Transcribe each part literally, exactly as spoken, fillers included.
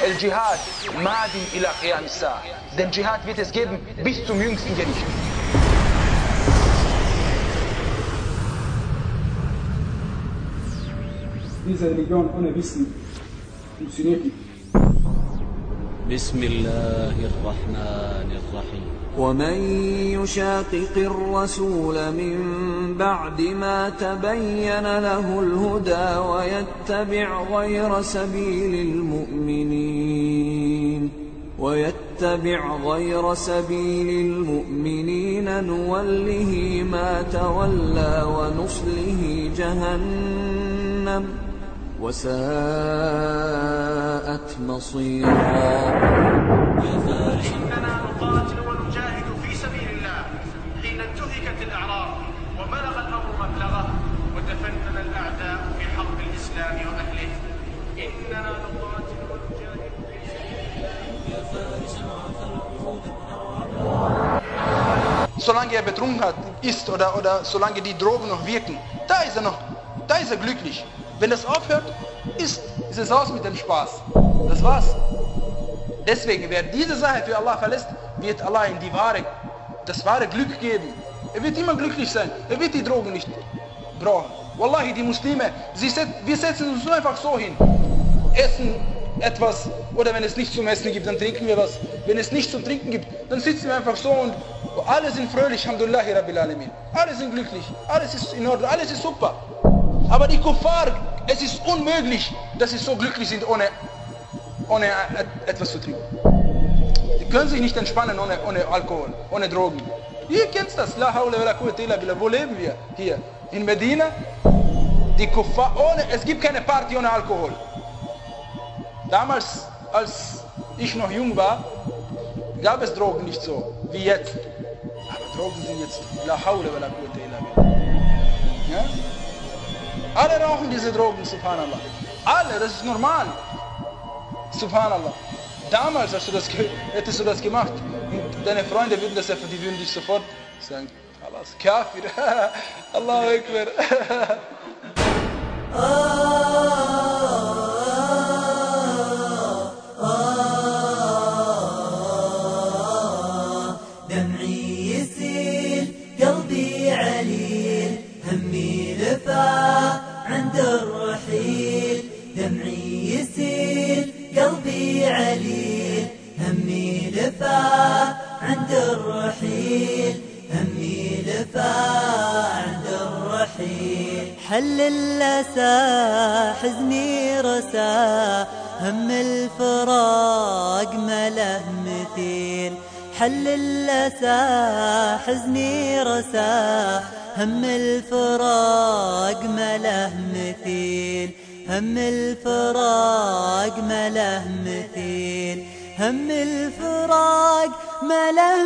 El Dschihad madin ila qiyam as-sa'a. Den Dschihad wird es geben bis zum jüngsten Gericht. Diese Religion ohne Wissen funktioniert nicht. بسم الله الرحمن الرحيم ومن يشاقق الرسول من بعد ما تبين له الهدى ويتبع غير سبيل المؤمنين ويتبع غير سبيل المؤمنين نوله ما تولى ونصله جهنم وساءت مصيرا. إننا نقاتل ونجاهد في سبيل الله حين انتهكت الأعراض وبلغ الأمر مبلغه وتفنن الأعداء في حرب الإسلام وأهله. إننا نقاتل ونجاهد في Solange er betrunken hat, ist oder, oder solange die Drogen noch wirken, da ist er noch, da ist er glücklich. Wenn das aufhört, ist, ist es aus mit dem Spaß. Das war's. Deswegen, wer diese Sache für Allah verlässt, wird Allah in die wahre, das wahre Glück geben. Er wird immer glücklich sein. Er wird die Drogen nicht brauchen. Wallahi, die Muslime, sie set, wir setzen uns nur einfach so hin. Essen etwas, oder wenn es nicht zum Essen gibt, dann trinken wir was. Wenn es nicht zum Trinken gibt, dann sitzen wir einfach so und alle sind fröhlich, alhamdulillahi rabbil alamin. Alle sind glücklich, alles ist in Ordnung, alles ist super. Aber die Kuffar, es ist unmöglich, dass sie so glücklich sind, ohne, ohne etwas zu trinken. Die können sich nicht entspannen ohne, ohne Alkohol, ohne Drogen. Ihr kennt das, la hawla wa la quwwata illa billah. Wo leben wir? Hier, in Medina. Die Kuffar, ohne, es gibt keine Party ohne Alkohol. Damals, als ich noch jung war, gab es Drogen nicht so, wie jetzt. Aber Drogen sind jetzt, la hawla wa la quwwata illa billah. Ja? Alle rauchen diese Drogen, subhanallah. Alle, das ist normal. Subhanallah. Damals hast du das, hättest du das gemacht und deine Freunde würden das einfach, die würden dich sofort sagen, Allahs Kafir, Allahu Akbar. دمعي يسيل قلبي عليل همي لفا عند الرحيل دمعي يسيل قلبي عليل همي لفا عند الرحيل همي لفا عند الرحيل حل الأسى حزني رسى هم الفراق ما له مثيل حل الأسى حزني رسى هم الفراق ما له مثيل هم الفراق ما له مثيل هم الفراق ما له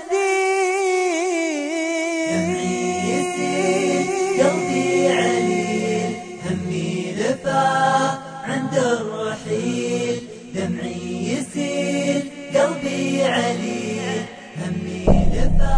مثيل دمعي يسيل قلبي عليل همي لفا عند الرحيل دمعي يسيل قلبي عليل همي لفا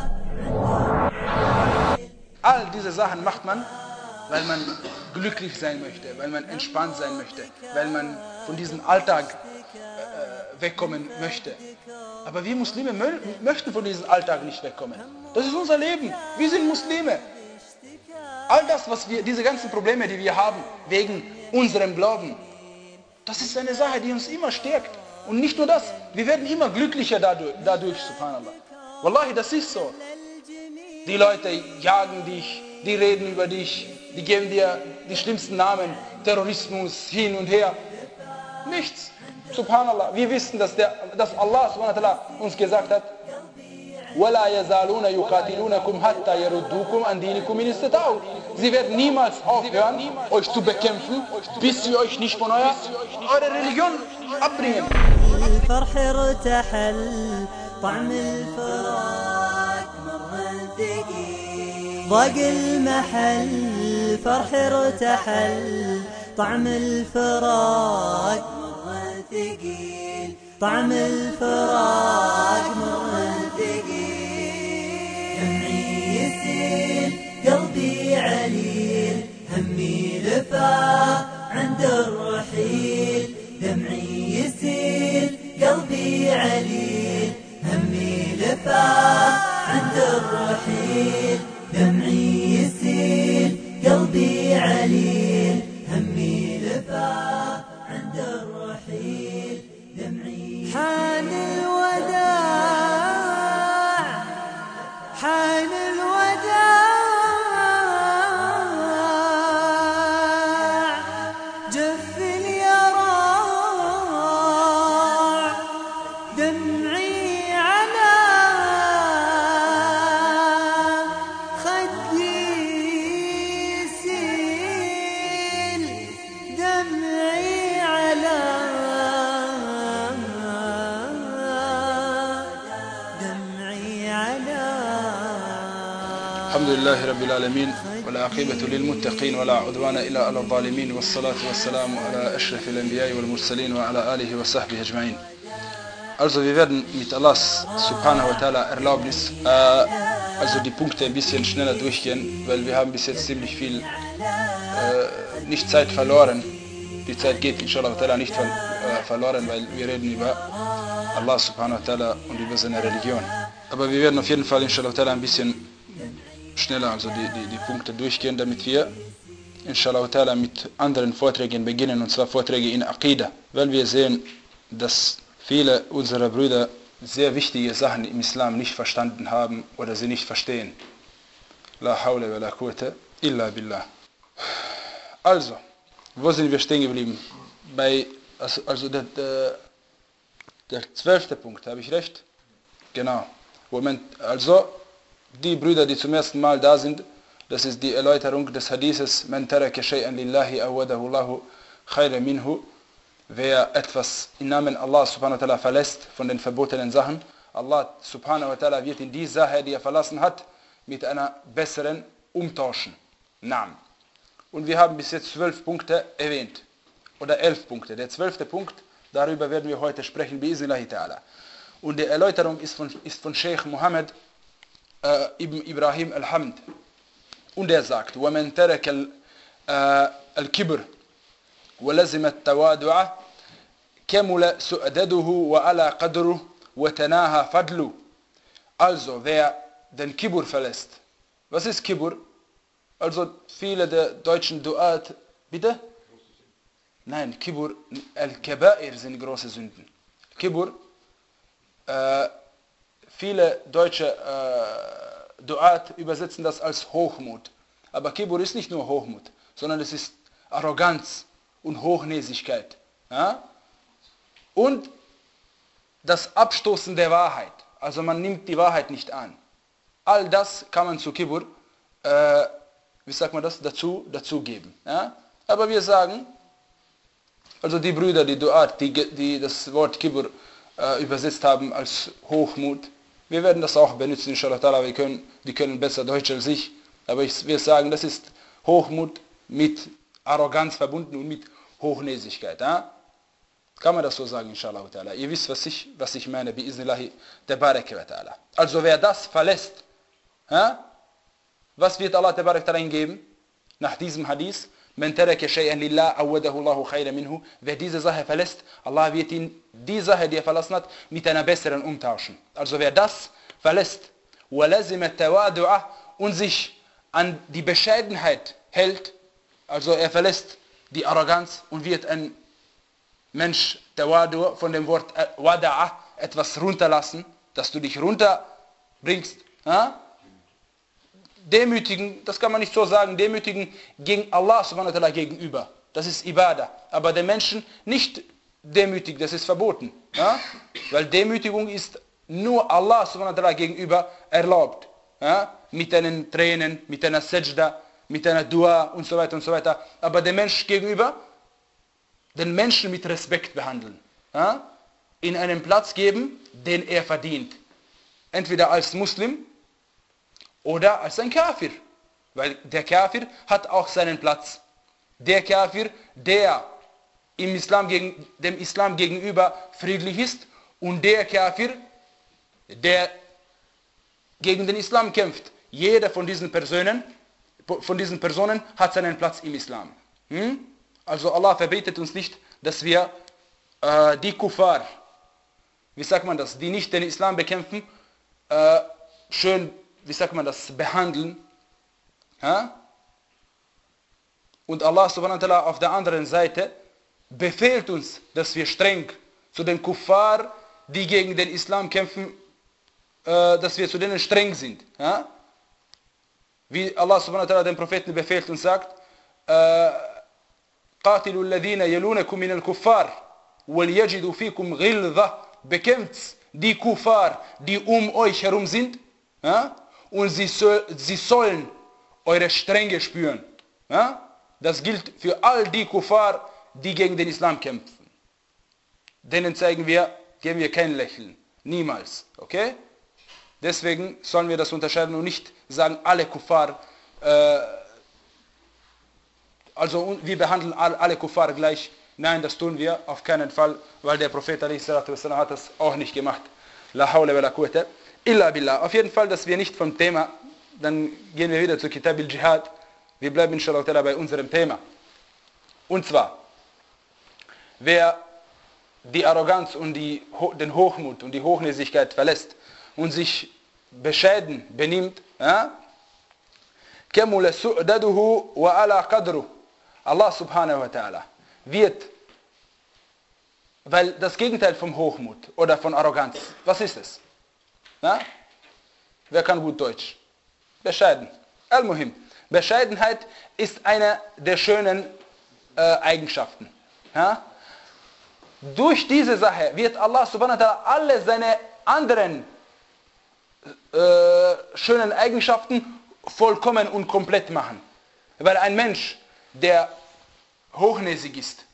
All diese Sachen macht man, weil man glücklich sein möchte, weil man entspannt sein möchte, weil man von diesem Alltag äh, wegkommen möchte. Aber wir Muslime mö möchten von diesem Alltag nicht wegkommen. Das ist unser Leben. Wir sind Muslime. All das, was wir, diese ganzen Probleme, die wir haben, wegen unserem Glauben, das ist eine Sache, die uns immer stärkt. Und nicht nur das, wir werden immer glücklicher dadurch, dadurch subhanallah. Wallahi, das ist so. Die Leute jagen dich, die reden über dich, die geben dir die schlimmsten Namen, Terrorismus, hin und her. Nichts. Subhanallah. Wir wissen, dass, der, dass Allah subhanahu wa ta'ala uns gesagt hat, وَلَا يَزَالُونَ يُقَاتِلُونَكُمْ حَتَّى يَرُدُّوكُمْ عَنْ دِينِكُمْ إِنِ اسْتَطَاعُوا. Sie werden niemals aufhören, euch zu bekämpfen, bis sie euch nicht von eurer, eurer Religion abbringen. الفرح ارتحل طعم الفراق مر ثقيل ضاق المحل فرح ارتحل طعم الفراق مر ثقيل طعم الفراق مر ثقيل دمعي يسيل قلبي عليل همي لفا عند الرحيل دمعي يسيل الحمد لله رب العالمين والعاقبة للمتقين ولا عدوان إلا على الظالمين والصلاة والسلام على أشرف الأنبياء والمرسلين وعلى آله وصحبه أجمعين. Also wir werden mit Allahs subhanahu wa ta'ala Erlaubnis äh, also die Punkte ein bisschen schneller durchgehen, weil wir haben bis jetzt ziemlich viel äh, nicht Zeit verloren. Die Zeit geht inshallah wa ta'ala nicht ver äh, verloren, weil wir reden über Allah subhanahu wa ta'ala und über seine Religion. Aber wir werden auf jeden Fall inshallah wa ta'ala ein bisschen schneller also die, die, die Punkte durchgehen, damit wir inshallah wa ta'ala mit anderen Vorträgen beginnen, und zwar Vorträge in Aqidah, weil wir sehen, dass viele unserer Brüder sehr wichtige Sachen im Islam nicht verstanden haben oder sie nicht verstehen. La hawla wa la quwwata illa billah. Also, wo sind wir stehen geblieben? Bei, also, also der, der, der zwölfte Punkt, habe ich recht? Genau. Moment, also, die Brüder, die zum ersten Mal da sind, das ist die Erläuterung des Hadithes, Man taraka shay'an lillahi awadahu Allahu khayran minhu. Wer etwas im Namen Allah subhanahu wa ta'ala verlässt von den verbotenen Sachen, Allah subhanahu wa ta'ala wird in die Sache, die er verlassen hat, mit einer besseren umtauschen. Naam. Und wir haben bis jetzt zwölf Punkte erwähnt. Oder elf Punkte. Der zwölfte Punkt, darüber werden wir heute sprechen, bi'iznillahi ta'ala. Und die Erläuterung ist von, ist von Sheikh Muhammad äh, ibn Ibrahim al-Hamd. Und er sagt, وَمَنْ تَرَكَ الْكِبْرِ وَلَزِمَ التَّوَادُعَ كَمُلَ سُؤْدَدُهُ وَعَلَى قَدْرُهُ وَتَنَاهَى فَضْلُهُ. Also, wer den Kibur verlässt. Was ist Kibur? Also, viele der deutschen Duat, bitte? Nein, Kibur, Al-Kaba'ir sind große Sünden. Kibur, äh, viele deutsche äh, Duat übersetzen das als Hochmut. Aber Kibur ist nicht nur Hochmut, sondern es ist Arroganz und Hochnäsigkeit. Ja? Und das Abstoßen der Wahrheit. Also man nimmt die Wahrheit nicht an. All das kann man zu Kibur, äh, wie sagt man das, dazu, dazu geben. Ja? Aber wir sagen, also die Brüder, die Duat, die, die das Wort Kibur äh, übersetzt haben als Hochmut, wir werden das auch benutzen, inshallah ta'ala, wir können, die können besser Deutsch als ich, aber ich will sagen, das ist Hochmut mit Arroganz verbunden und mit Hochnäsigkeit. Ja? Kann man das so sagen, inshallah ta'ala. Ihr wisst, was ich, was ich meine, bi'iznillahi tabaraka wa ta'ala. Also wer das verlässt, ja? Was wird Allah tabaraka ta'ala geben? Nach diesem Hadith, Man taraka shay'an lillah awadahu Allahu khayran minhu. Wer diese Sache verlässt, Allah wird ihn die Sache, die er verlassen hat, mit einer besseren umtauschen. Also wer das verlässt, وَلَزِمَ التَّوَادُعَ, und sich an die Bescheidenheit hält, also er verlässt die Arroganz und wird ein Mensch, Tawadu, von dem Wort Wada'a, etwas runterlassen, dass du dich runterbringst. Ja? Demütigen, das kann man nicht so sagen, demütigen gegen Allah subhanahu wa ta'ala gegenüber. Das ist Ibadah. Aber den Menschen nicht demütigen, das ist verboten. Ja? Weil Demütigung ist nur Allah subhanahu wa ta'ala gegenüber erlaubt. Ja? Mit deinen Tränen, mit einer Sajda, mit einer Dua und so weiter und so weiter. Aber den Menschen gegenüber, den Menschen mit Respekt behandeln. Ja? In einen Platz geben, den er verdient. Entweder als Muslim oder als ein Kafir. Weil der Kafir hat auch seinen Platz. Der Kafir, der im Islam gegen, dem Islam gegenüber friedlich ist, und der Kafir, der gegen den Islam kämpft. Jeder von diesen Personen von diesen Personen hat seinen Platz im Islam. Hm? Also Allah verbietet uns nicht, dass wir äh, die Kuffar, wie sagt man das, die nicht den Islam bekämpfen, äh, schön, wie sagt man das, behandeln. Ja? Und Allah subhanahu wa ta'ala auf der anderen Seite befehlt uns, dass wir streng zu den Kuffar, die gegen den Islam kämpfen, äh, dass wir zu denen streng sind. Ja? Wie Allah subhanahu wa ta'ala den Propheten befehlt und sagt, قَاتِلُوا الَّذِينَ يَلُونَكُمْ مِنَ الْكُفَّارِ وَلْيَجِدُوا فِيكُمْ غِلْظَةً. Bekämpft die Kuffar, die um euch herum sind, ja? Und sie, soll, sie sollen eure Strenge spüren. Ja? Das gilt für all die Kuffar, die gegen den Islam kämpfen. Denen zeigen wir, geben wir kein Lächeln. Niemals. Okay? Deswegen sollen wir das unterscheiden und nicht sagen, alle Kuffar, äh, also wir behandeln alle Kuffar gleich. Nein, das tun wir auf keinen Fall, weil der Prophet ﷺ hat das auch nicht gemacht. La hawla wa la quwwata illa billah. Auf jeden Fall, dass wir nicht vom Thema, dann gehen wir wieder zu Kitab al-Jihad. Wir bleiben inshallah bei unserem Thema. Und zwar, wer die Arroganz und die, den Hochmut und die Hochnäsigkeit verlässt und sich bescheiden benimmt, ja, كَمُلَ سُؤْدَدُهُ وَعَلَى قَدْرُهُ. Allah subhanahu wa ta'ala wird, weil das Gegenteil vom Hochmut oder von Arroganz, was ist es? Na? Wer kann gut Deutsch? Bescheiden. Al-Muhim. Bescheidenheit ist eine der schönen äh, Eigenschaften. Ja? Durch diese Sache wird Allah subhanahu wa ta'ala alle seine anderen äh, schönen Eigenschaften vollkommen und komplett machen. Weil ein Mensch, der hochnäsig ist,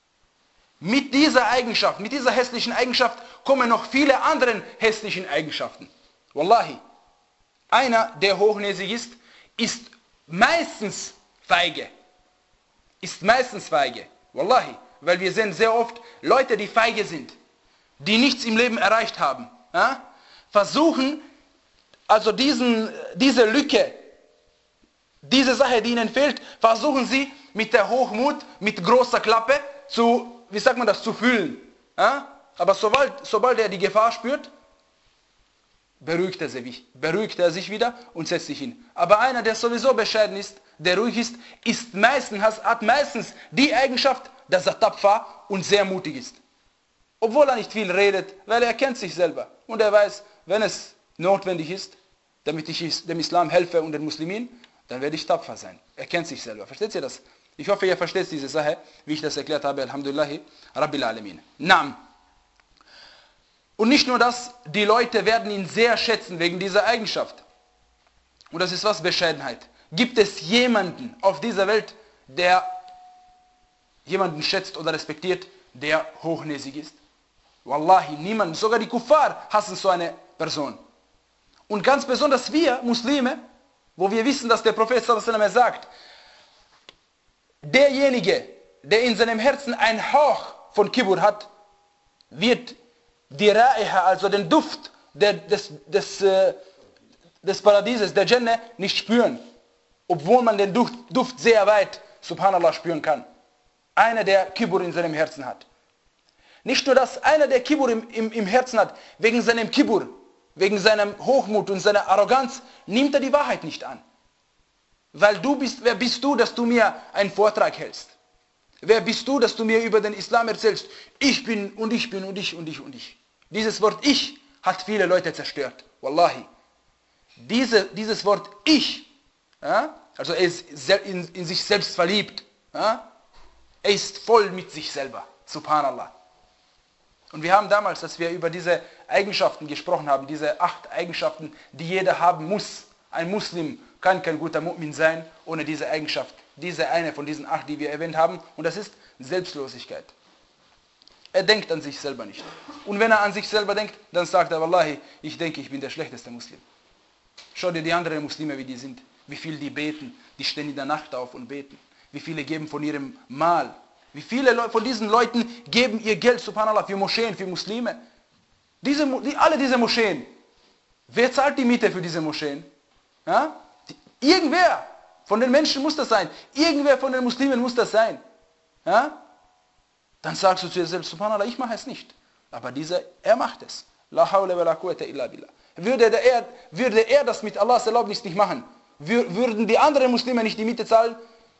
mit dieser Eigenschaft, mit dieser hässlichen Eigenschaft kommen noch viele andere hässlichen Eigenschaften. Wallahi, einer, der hochnäsig ist, ist meistens feige. Ist meistens feige. Wallahi, weil wir sehen sehr oft Leute, die feige sind, die nichts im Leben erreicht haben, ja, versuchen also diesen, diese Lücke, diese Sache, die ihnen fehlt, versuchen sie mit der Hochmut, mit großer Klappe zu, wie sagt man das, zu füllen. Ja? Aber sobald, sobald er die Gefahr spürt, beruhigt er, sich, beruhigt er sich wieder und setzt sich hin. Aber einer, der sowieso bescheiden ist, der ruhig ist, ist meistens, hat meistens die Eigenschaft, dass er tapfer und sehr mutig ist. Obwohl er nicht viel redet, weil er kennt sich selber. Und er weiß, wenn es notwendig ist, damit ich dem Islam helfe und den Muslimen, dann werde ich tapfer sein. Er kennt sich selber. Versteht ihr das? Ich hoffe, ihr versteht diese Sache, wie ich das erklärt habe. Alhamdulillahi Rabbil Alamin. Naam. Und nicht nur das, die Leute werden ihn sehr schätzen wegen dieser Eigenschaft. Und das ist was? Bescheidenheit. Gibt es jemanden auf dieser Welt, der jemanden schätzt oder respektiert, der hochnäsig ist? Wallahi, niemand. Sogar die Kuffar hassen so eine Person. Und ganz besonders wir Muslime, wo wir wissen, dass der Prophet sallallahu alaihi wasallam sagt, derjenige, der in seinem Herzen ein Hauch von Kibur hat, wird die Raiha, also den Duft der, des, des, äh, des Paradieses, der Jannah, nicht spüren. Obwohl man den Duft, Duft sehr weit, subhanallah, spüren kann. Einer, der Kibur in seinem Herzen hat. Nicht nur das, einer, der Kibur im, im, im Herzen hat, wegen seinem Kibur, wegen seinem Hochmut und seiner Arroganz, nimmt er die Wahrheit nicht an. Weil du bist, wer bist du, dass du mir einen Vortrag hältst? Wer bist du, dass du mir über den Islam erzählst? Ich bin und ich bin und ich und ich und ich. Dieses Wort Ich hat viele Leute zerstört. Wallahi. Diese, dieses Wort Ich, ja, also er ist in, in sich selbst verliebt. Ja, er ist voll mit sich selber. Subhanallah. Und wir haben damals, dass wir über diese Eigenschaften gesprochen haben, diese acht Eigenschaften, die jeder haben muss. Ein Muslim kann kein guter Mu'min sein ohne diese Eigenschaft. Diese eine von diesen acht, die wir erwähnt haben. Und das ist Selbstlosigkeit. Er denkt an sich selber nicht. Und wenn er an sich selber denkt, dann sagt er, Wallahi, ich denke, ich bin der schlechteste Muslim. Schau dir die anderen Muslime, wie die sind. Wie viel die beten. Die stehen in der Nacht auf und beten. Wie viele geben von ihrem Mal. Wie viele von diesen Leuten geben ihr Geld, subhanallah, für Moscheen, für Muslime. Diese, die, alle diese Moscheen. Wer zahlt die Miete für diese Moscheen? Ja? Die, irgendwer von den Menschen muss das sein. Irgendwer von den Muslimen muss das sein. Ja? Dann sagst du zu dir selbst, subhanallah, ich mache es nicht. Aber dieser, er macht es. La hawla wa la quwwata illa billah. Würde er, würde er das mit Allahs Erlaubnis nicht machen, würden die anderen Muslime nicht die Miete zahlen,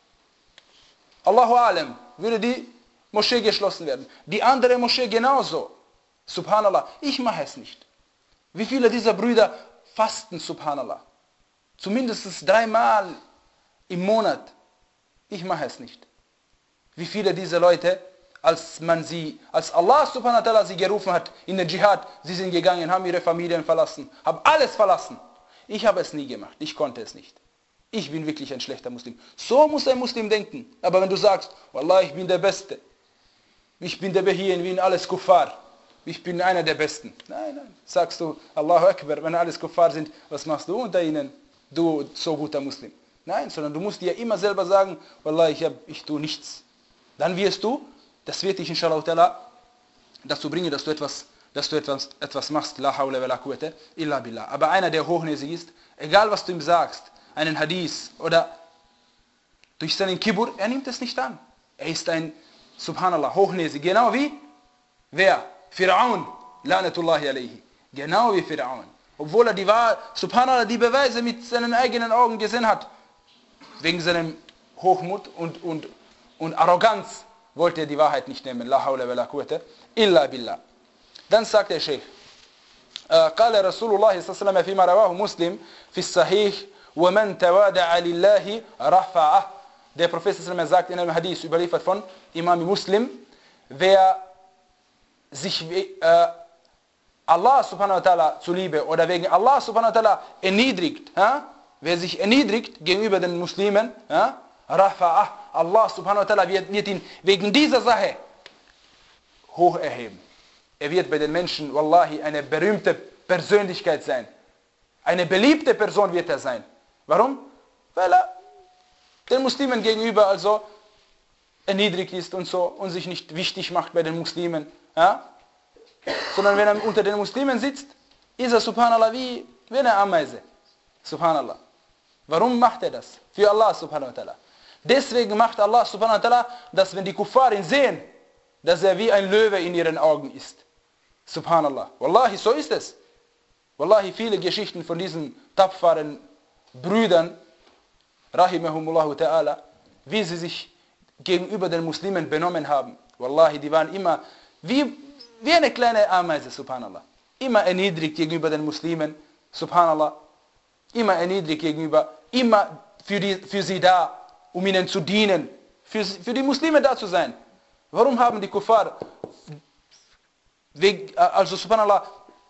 Allahu Alam, würde die Moschee geschlossen werden. Die andere Moschee genauso. Subhanallah, ich mache es nicht. Wie viele dieser Brüder fasten, subhanallah? Zumindest dreimal im Monat. Ich mache es nicht. Wie viele dieser Leute, als man sie, als Allah subhanahu wa ta'ala sie gerufen hat in den Dschihad, sie sind gegangen, haben ihre Familien verlassen, haben alles verlassen. Ich habe es nie gemacht, ich konnte es nicht. Ich bin wirklich ein schlechter Muslim. So muss ein Muslim denken. Aber wenn du sagst, Wallah, ich bin der Beste, ich bin der Behi in Wien, alles Kuffar, ich bin einer der Besten. Nein, nein. Sagst du, Allahu Akbar, wenn alles Kuffar sind, was machst du unter ihnen? Du, so guter Muslim. Nein, sondern du musst dir immer selber sagen, Wallah, ich, hab, ich tue nichts. Dann wirst du, das wird dich inshallah ta'ala dazu bringen, dass du etwas, dass du etwas, etwas machst. La hawla wa la quwwata illa billah. Aber einer, der hochnäsig ist, egal was du ihm sagst, einen Hadith oder durch seinen Kibur, er nimmt es nicht an. Er ist ein, subhanallah, hochnäsig. Genau wie? Wer? Fir'aun. Lanatullahi alayhi. Genau wie Fir'aun. Obwohl er die Wahrheit, subhanallah, die Beweise mit seinen eigenen Augen gesehen hat. Wegen seinem Hochmut und, und, und Arroganz wollte er die Wahrheit nicht nehmen. La hawla wa la quwwata illa billah. Dann sagt der Sheikh, قال رسول الله صلى الله عليه وسلم فيما رواه مسلم في الصحيح ومن تواضع لله رفعه. Der Prophet sagt in einem Hadith, überliefert von Imam Muslim, wer sich äh, Allah subhanahu wa ta'ala zuliebe oder wegen Allah subhanahu wa ta'ala erniedrigt, ja? Wer sich erniedrigt gegenüber den Muslimen, ja? Rafa'ah, Allah subhanahu wa ta'ala wird, wird ihn wegen dieser Sache hoch erheben. Er wird bei den Menschen, wallahi, eine berühmte Persönlichkeit sein. Eine beliebte Person wird er sein. Warum? Weil er den Muslimen gegenüber also erniedrigt ist und so und sich nicht wichtig macht bei den Muslimen. Ja? Sondern wenn er unter den Muslimen sitzt, ist er subhanallah wie, wie eine Ameise. Subhanallah. Warum macht er das? Für Allah subhanahu wa ta'ala. Deswegen macht Allah subhanahu wa ta'ala, dass wenn die Kuffar ihn sehen, dass er wie ein Löwe in ihren Augen ist. Subhanallah. Wallahi, so ist es. Wallahi, viele Geschichten von diesen tapferen Brüdern, rahimahumullahu ta'ala, wie sie sich gegenüber den Muslimen benommen haben. Wallahi, die waren immer wie, wie eine kleine Ameise, subhanallah. Immer erniedrigt gegenüber den Muslimen, subhanallah. Immer erniedrigt gegenüber, immer für, die, für sie da, um ihnen zu dienen, für, für die Muslime da zu sein. Warum haben die Kuffar, also subhanallah,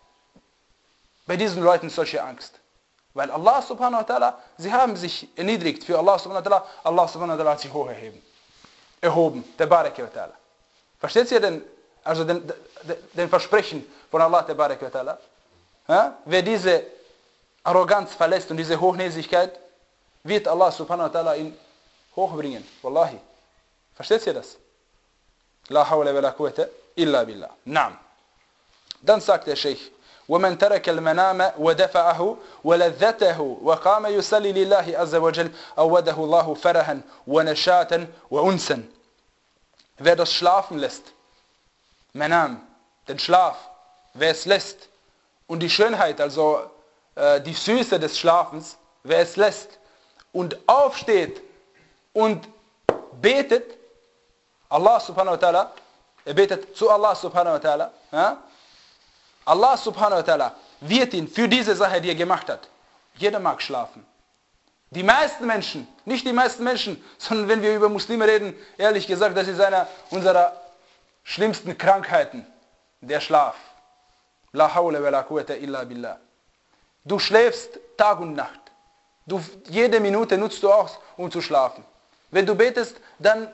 bei diesen Leuten solche Angst? Weil Allah subhanahu wa ta'ala, sie haben sich erniedrigt für Allah subhanahu wa ta'ala, Allah subhanahu wa ta'ala hat sich hoch erheben. Erhoben, der Baraka wa ta'ala. Versteht ihr denn, also den, den, den Versprechen von Allah, der Baraka wa ta'ala? Ja? Wer diese Arroganz verlässt und diese Hochnäsigkeit, wird Allah subhanahu wa ta'ala ihn hochbringen. Wallahi. Versteht ihr das? La hawla wa la quwwata illa billah. Naam. Dann sagt der Sheikh, ومن ترك المنام ودفعه ولذته وقام يصلي لله عز وجل أوده الله فرحا ونشاطا وأنسا. Wer das Schlafen lässt, Manam, den Schlaf, wer es lässt, und die Schönheit, also äh, die Süße des Schlafens, wer es lässt und aufsteht und betet, Allah subhanahu wa ta'ala, er betet zu Allah subhanahu wa ta'ala, ja? Allah subhanahu wa ta'ala wird ihn für diese Sache, die er gemacht hat. Jeder mag schlafen. Die meisten Menschen, nicht die meisten Menschen, sondern wenn wir über Muslime reden, ehrlich gesagt, das ist eine unserer schlimmsten Krankheiten, der Schlaf. La hawla wa la quwwata illa billah. Du schläfst Tag und Nacht. Du, jede Minute nutzt du aus, um zu schlafen. Wenn du betest, dann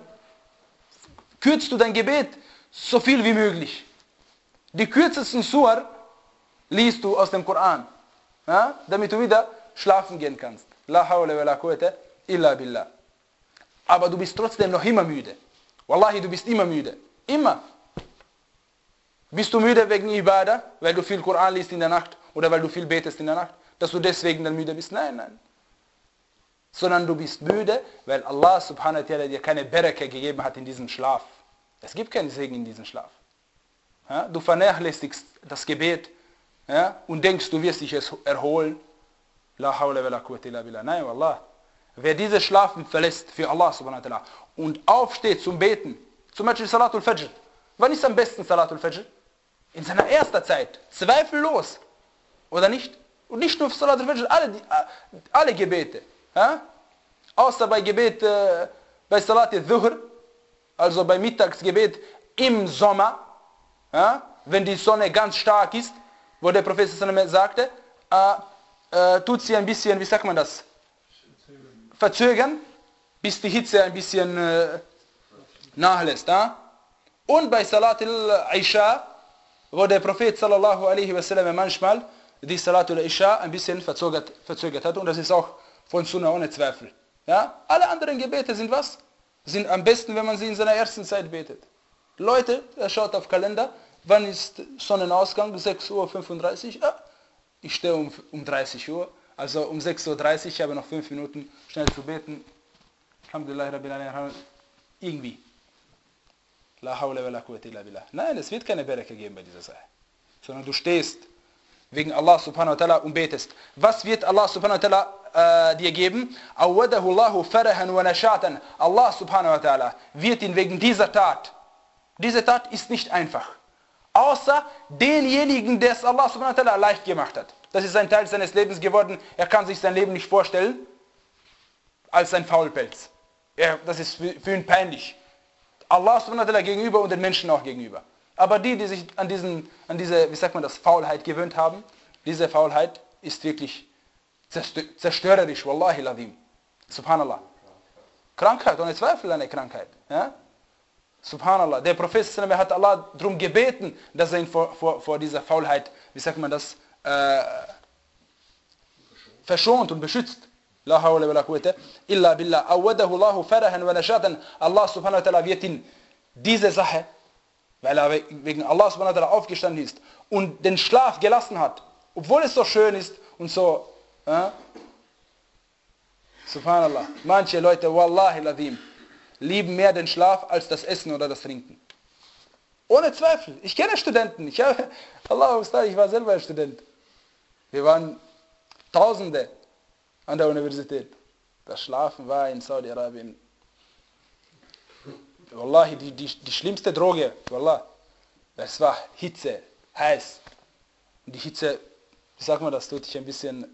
kürzt du dein Gebet so viel wie möglich. Die kürzesten Surah liest du aus dem Koran, ja, damit du wieder schlafen gehen kannst. La hawla wa la quwwata illa billah. Aber du bist trotzdem noch immer müde. Wallahi, du bist immer müde. Immer. Bist du müde wegen Ibadah, weil du viel Koran liest in der Nacht oder weil du viel betest in der Nacht, dass du deswegen dann müde bist? Nein, nein. Sondern du bist müde, weil Allah subhanahu wa ta'ala dir keine Bereke gegeben hat in diesem Schlaf. Es gibt keinen Segen in diesem Schlaf. Ja, du vernachlässigst das Gebet, ja, und denkst, du wirst dich erholen. La hawla wa la quwwata illa billah. Nein, wallah. Wer dieses Schlafen verlässt für Allah subhanahu wa ta'ala und aufsteht zum Beten, zum Beispiel Salatul Fajr. Wann ist am besten Salatul Fajr? In seiner ersten Zeit. Zweifellos. Oder nicht? Und nicht nur für Salatul Fajr, alle, alle Gebete. Ja? Außer bei Gebet, äh, bei Salat al-Dhuhr, also bei Mittagsgebet im Sommer, ja, wenn die Sonne ganz stark ist, wo der Prophet sagte, äh, äh, tut sie ein bisschen, wie sagt man das? Verzögern, bis die Hitze ein bisschen äh, nachlässt. Ja? Und bei Salat al-Isha, wo der Prophet sallallahu alaihi wasallam manchmal die Salatul Isha ein bisschen verzögert, verzögert hat, und das ist auch von Sunnah ohne Zweifel. Ja? Alle anderen Gebete sind was? Sind am besten, wenn man sie in seiner ersten Zeit betet. Leute, er schaut auf Kalender, wann ist Sonnenausgang? sechs Uhr fünfunddreißig. Ah, ich stehe um, um dreißig Uhr, also um sechs Uhr dreißig, ich habe noch fünf Minuten schnell zu beten. Alhamdulillah Rabbil Alamin. Irgendwie. La hawla wa la quwwata illa billah. Nein, es wird keine Bereke geben bei dieser Sache. Sondern du stehst wegen Allah subhanahu wa ta'ala und betest. Was wird Allah subhanahu wa ta'ala äh, dir geben? Awadahu Allahu farahan wa nashatan. Allah subhanahu wa ta'ala wird ihn wegen dieser Tat. Diese Tat ist nicht einfach. Außer denjenigen, der es Allah subhanahu wa ta'ala leicht gemacht hat. Das ist ein Teil seines Lebens geworden. Er kann sich sein Leben nicht vorstellen als ein Faulpelz. Er, das ist für, für ihn peinlich. Allah subhanahu wa ta'ala gegenüber und den Menschen auch gegenüber. Aber die, die sich an, diesen, an diese, wie sagt man das, Faulheit gewöhnt haben, diese Faulheit ist wirklich zerstörerisch, wallahi ladhim. Subhanallah. Krankheit, ohne Zweifel eine Krankheit. Ja? Subhanallah. Der Prophet hat Allah darum gebeten, dass er ihn vor, vor, vor dieser Faulheit, wie sagt man das, äh, verschont und beschützt. La hawla wa la quwwata illa billah. Awadahu Allahu farahan wa nashatan. Allah subhanahu wa ta'ala wird ihn diese Sache, weil er wegen Allah subhanahu wa ta'ala aufgestanden ist und den Schlaf gelassen hat, obwohl es so schön ist und so. Äh? Subhanallah. Manche Leute, wallahi ladhim, lieben mehr den Schlaf als das Essen oder das Trinken. Ohne Zweifel. Ich kenne Studenten. Ich, habe, Allah, ich war selber ein Student. Wir waren Tausende an der Universität. Das Schlafen war in Saudi-Arabien, wallahi, die, die, die schlimmste Droge. Wallah. Es war Hitze, heiß. Und die Hitze, wie sagt man das, tut dich ein bisschen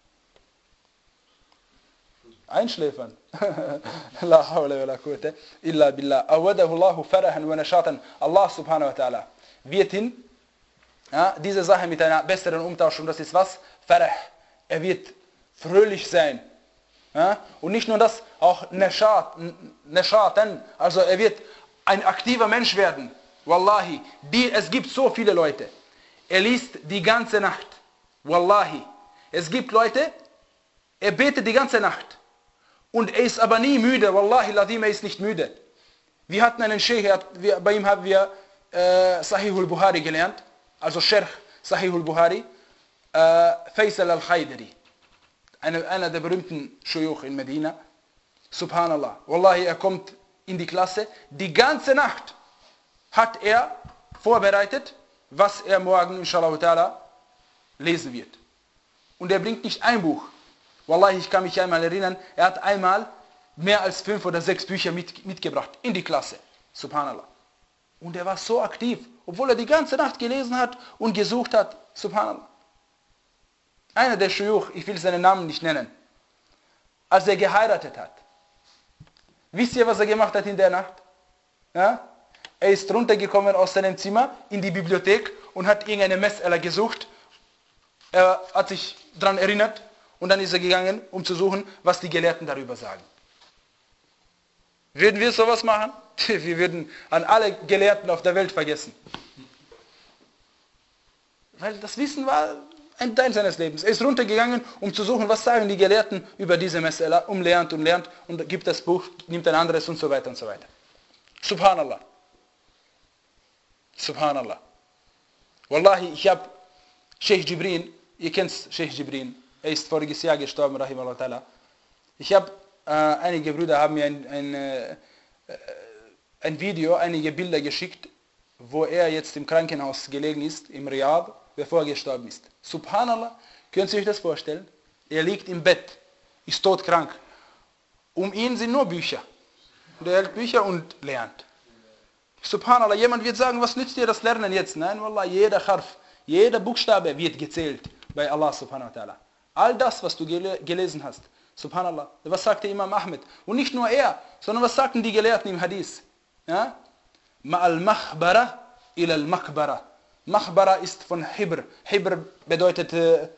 einschläfern. La hawla wa la quwwata illa billah. Awadahu Allahu farahan wa nashatan. Allah subhanahu wa ta'ala wird ihn, ja, diese Sache mit einer besseren Umtauschung, das ist was? Farah. Er wird fröhlich sein. Ja? Und nicht nur das, auch Nashatan, also er wird ein aktiver Mensch werden. Wallahi, die, es gibt so viele Leute. Er liest die ganze Nacht. Wallahi. Es gibt Leute, er betet die ganze Nacht. Und er ist aber nie müde. Wallahi, Ladhim, er ist nicht müde. Wir hatten einen Sheikh, bei ihm haben wir äh, Sahihul Buhari gelernt. Also Sherh Sahihul Buhari. Äh, Faisal al-Khaydari. Einer, einer der berühmten Shuyukh in Medina. Subhanallah. Wallahi, er kommt in die Klasse. Die ganze Nacht hat er vorbereitet, was er morgen, inshallah ta'ala, lesen wird. Und er bringt nicht ein Buch. Wallahi, ich kann mich einmal erinnern, er hat einmal mehr als fünf oder sechs Bücher mit, mitgebracht in die Klasse. Subhanallah. Und er war so aktiv, obwohl er die ganze Nacht gelesen hat und gesucht hat. Subhanallah. Einer der Shuyukh, ich will seinen Namen nicht nennen, als er geheiratet hat. Wisst ihr, was er gemacht hat in der Nacht? Ja? Er ist runtergekommen aus seinem Zimmer in die Bibliothek und hat irgendeine Mes'ala gesucht. Er hat sich daran erinnert und dann ist er gegangen, um zu suchen, was die Gelehrten darüber sagen. Würden wir sowas machen? Wir würden an alle Gelehrten auf der Welt vergessen. Weil das Wissen war ein Teil seines Lebens. Er ist runtergegangen, um zu suchen, was sagen die Gelehrten über diese Mes'ala, um lernt und lernt und gibt das Buch, nimmt ein anderes und so weiter und so weiter. Subhanallah. Subhanallah. Wallahi, ich habe Sheikh Jibrin, ihr kennt Sheikh Jibrin, er ist voriges Jahr gestorben, rahimahullah ta'ala. Ich habe, äh, einige Brüder haben mir ein, ein, äh, ein Video, einige Bilder geschickt, wo er jetzt im Krankenhaus gelegen ist, im Riyadh, bevor er gestorben ist. Subhanallah, können Sie sich das vorstellen? Er liegt im Bett, ist todkrank. Um ihn sind nur Bücher. Und er hält Bücher und lernt. Subhanallah, jemand wird sagen, was nützt dir das Lernen jetzt? Nein, Wallah, jeder Harf, jeder Buchstabe wird gezählt bei Allah subhanahu wa ta'ala. All das, was du gele gelesen hast. Subhanallah. Was sagte Imam Ahmed? Und nicht nur er, sondern was sagten die Gelehrten im Hadith? Ja? Ma'al Makhbara ila al-Makbara. Makhbara ist von Hibr. Hibr bedeutet äh,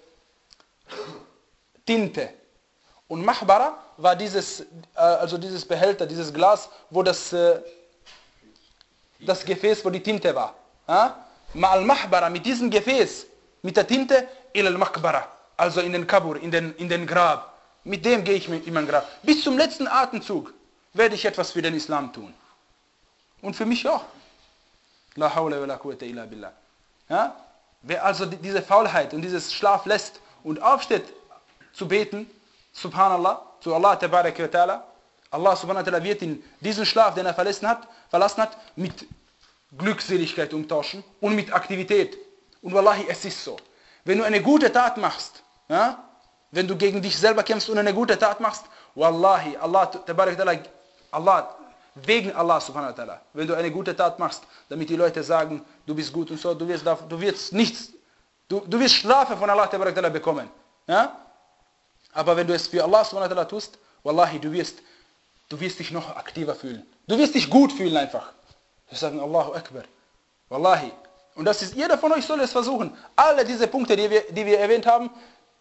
Tinte. Und Makhbara war dieses, äh, also dieses Behälter, dieses Glas, wo das, äh, das Gefäß, wo die Tinte war. Ja? Ma'al Mahbara, mit diesem Gefäß, mit der Tinte, ilal Makbara, also in den Kabur, in den, in den Grab. Mit dem gehe ich in mein Grab. Bis zum letzten Atemzug werde ich etwas für den Islam tun. Und für mich auch. La hawla wa la quwwata illa billah. Ja? Wer also diese Faulheit und dieses Schlaf lässt und aufsteht zu beten, Subhanallah, zu Allah tabaraka wa ta'ala, Allah subhanahu wa ta'ala wird ihn diesen Schlaf, den er verlassen hat, verlassen hat, mit Glückseligkeit umtauschen und mit Aktivität. Und wallahi, es ist so. Wenn du eine gute Tat machst, ja, wenn du gegen dich selber kämpfst und eine gute Tat machst, wallahi, Allah tabaraka wa ta'ala, Allah, wegen Allah subhanahu wa ta'ala, wenn du eine gute Tat machst, damit die Leute sagen, du bist gut und so, du wirst, du wirst nichts, du, du wirst Strafe von Allah tabaraka wa ta'ala bekommen. Ja? Aber wenn du es für Allah subhanahu wa ta'ala tust, wallahi, du wirst, du wirst dich noch aktiver fühlen. Du wirst dich gut fühlen einfach. Wir sagen Allahu Akbar. Wallahi. Und das ist, jeder von euch soll es versuchen. Alle diese Punkte, die wir, die wir erwähnt haben,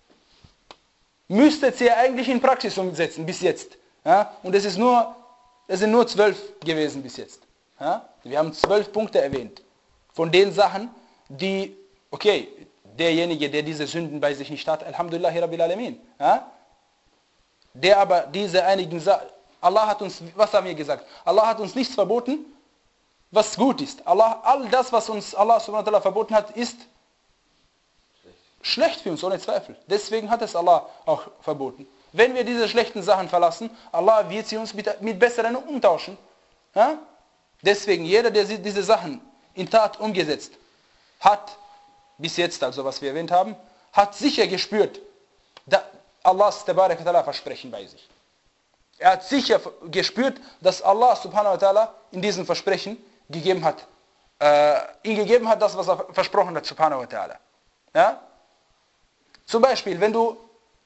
müsstet ihr eigentlich in Praxis umsetzen, bis jetzt. Ja? Und es ist nur, es sind nur zwölf gewesen bis jetzt. Ja? Wir haben zwölf Punkte erwähnt. Von den Sachen, die, okay, derjenige, der diese Sünden bei sich nicht hat, Alhamdulillah Rabbil Alamin. Ja? Der aber diese einigen Sachen, Allah hat uns, was haben wir gesagt? Allah hat uns nichts verboten, was gut ist. Allah, all das, was uns Allah subhanahu wa ta'ala verboten hat, ist schlecht für uns, ohne Zweifel. Deswegen hat es Allah auch verboten. Wenn wir diese schlechten Sachen verlassen, Allah wird sie uns mit, mit besseren umtauschen. Ja? Deswegen, jeder, der diese Sachen in Tat umgesetzt hat, bis jetzt, also was wir erwähnt haben, hat sicher gespürt, da Allahs Tabarak wa ta'ala Versprechen bei sich. Er hat sicher gespürt, dass Allah subhanahu wa ta'ala in diesem Versprechen gegeben hat, äh, ihm gegeben hat, das, was er versprochen hat, subhanahu wa ta'ala. Ja? Zum Beispiel, wenn du,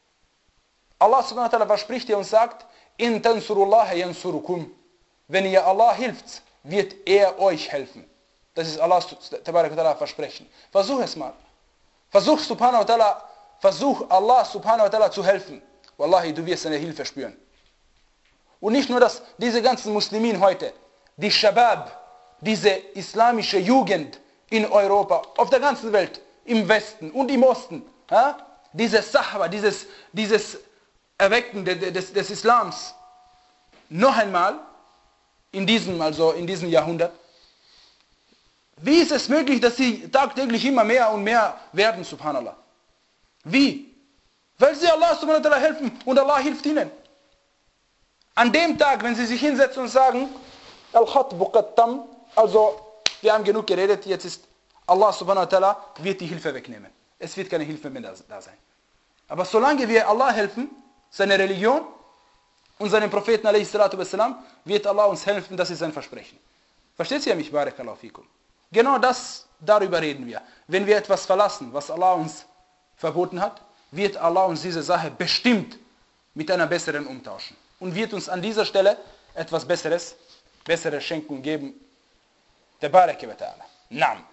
Allah subhanahu wa ta'ala verspricht dir und sagt, in tansurullaha yansurukum, wenn ihr Allah hilft, wird er euch helfen. Das ist Allahs Tabarak wa ta'ala Versprechen. Versuch es mal. Versuch subhanahu wa ta'ala, versuch Allah subhanahu wa ta'ala zu helfen. Wallahi, du wirst seine Hilfe spüren. Und nicht nur das, diese ganzen Muslimen heute, die Shabab, diese islamische Jugend in Europa, auf der ganzen Welt, im Westen und im Osten, ja? Dieses Sahwa, dieses, dieses Erwecken des, des Islams, noch einmal, in diesem, also in diesem Jahrhundert, wie ist es möglich, dass sie tagtäglich immer mehr und mehr werden, subhanallah? Wie? Weil sie Allah subhanahu wa ta'ala helfen und Allah hilft ihnen. An dem Tag, wenn sie sich hinsetzen und sagen, Al-Khatbu qattam, also wir haben genug geredet, jetzt ist Allah subhanahu wa ta'ala, wird die Hilfe wegnehmen. Es wird keine Hilfe mehr da sein. Aber solange wir Allah helfen, seine Religion und seinem Propheten alaihi salatu wassalam, wird Allah uns helfen, das ist sein Versprechen. Versteht ihr mich, barakallahu fikum? Genau das, darüber reden wir. Wenn wir etwas verlassen, was Allah uns verboten hat, wird Allah uns diese Sache bestimmt mit einer besseren umtauschen. Und wird uns an dieser Stelle etwas Besseres, bessere Schenkung geben. Der Bareke wa ta'ala. Naam.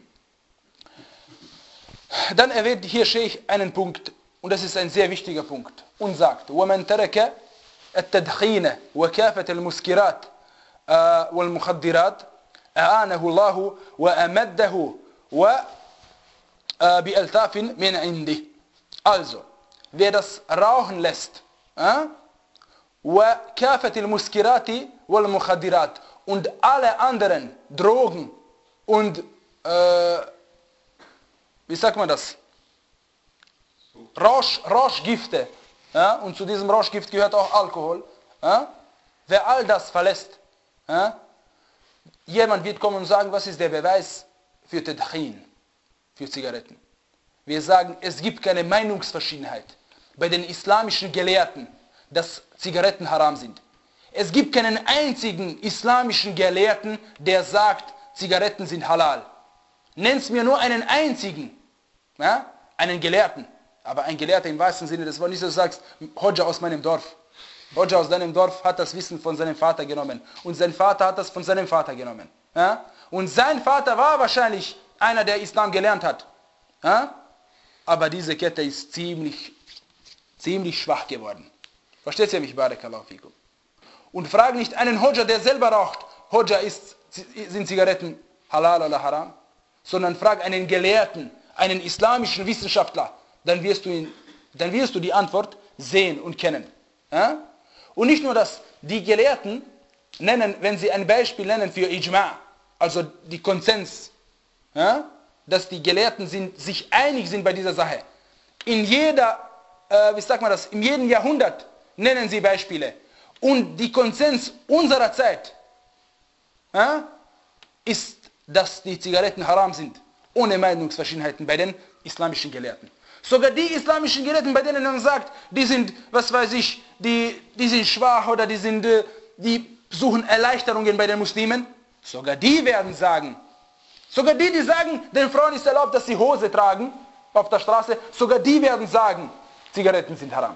Dann erwähnt hier Sheikh einen Punkt, und das ist ein sehr wichtiger Punkt, und sagt, وَمَنْ تَرَكَ التَّدْخِينَ وَكَافَةَ الْمُسْكِرَاتِ وَالْمُخَدِّرَاتِ أَعَانَهُ اللَّهُ وَأَمَدَّهُ وَبِأَلْتَافٍ مِنْ عِنْدِهِ. Also, wer das Rauchen lässt, äh, وَكَافَةِ الْمُسْكِرَاتِ وَالْمُخَدِّرَاتِ und alle anderen Drogen und, äh, wie sagt man das? Rausch, Rauschgifte. Ja? Und zu diesem Rauschgift gehört auch Alkohol. Ja? Wer all das verlässt, ja? Jemand wird kommen und sagen, was ist der Beweis für Tadkhin, für Zigaretten? Wir sagen, es gibt keine Meinungsverschiedenheit bei den islamischen Gelehrten, dass Zigaretten haram sind. Es gibt keinen einzigen islamischen Gelehrten, der sagt, Zigaretten sind halal. Nenn's mir nur einen einzigen, ja? Einen Gelehrten. Aber ein Gelehrter im wahrsten Sinne des Wortes, nicht, dass du sagst, Hodja aus meinem Dorf. Hodja aus deinem Dorf hat das Wissen von seinem Vater genommen. Und sein Vater hat das von seinem Vater genommen. Ja? Und sein Vater war wahrscheinlich einer, der Islam gelernt hat. Ja? Aber diese Kette ist ziemlich, ziemlich schwach geworden. Versteht ihr mich, barakallahu fikum? Und frage nicht einen Hodja, der selber raucht, Hodja, ist, sind Zigaretten halal oder haram? sondern frag einen Gelehrten, einen islamischen Wissenschaftler, dann wirst du, ihn, dann wirst du die Antwort sehen und kennen. Ja? Und nicht nur das, die Gelehrten nennen, wenn sie ein Beispiel nennen für Ijma', also die Konsens, ja? Dass die Gelehrten sind, sich einig sind bei dieser Sache. In jeder, äh, wie sagt man das, in jedem Jahrhundert nennen sie Beispiele. Und die Konsens unserer Zeit ja, ist, dass die Zigaretten haram sind, ohne Meinungsverschiedenheiten bei den islamischen Gelehrten. Sogar die islamischen Gelehrten, bei denen man sagt, die sind, was weiß ich, die, die sind schwach oder die, sind, die suchen Erleichterungen bei den Muslimen, sogar die werden sagen, sogar die, die sagen, den Frauen ist erlaubt, dass sie Hose tragen auf der Straße, sogar die werden sagen, Zigaretten sind haram.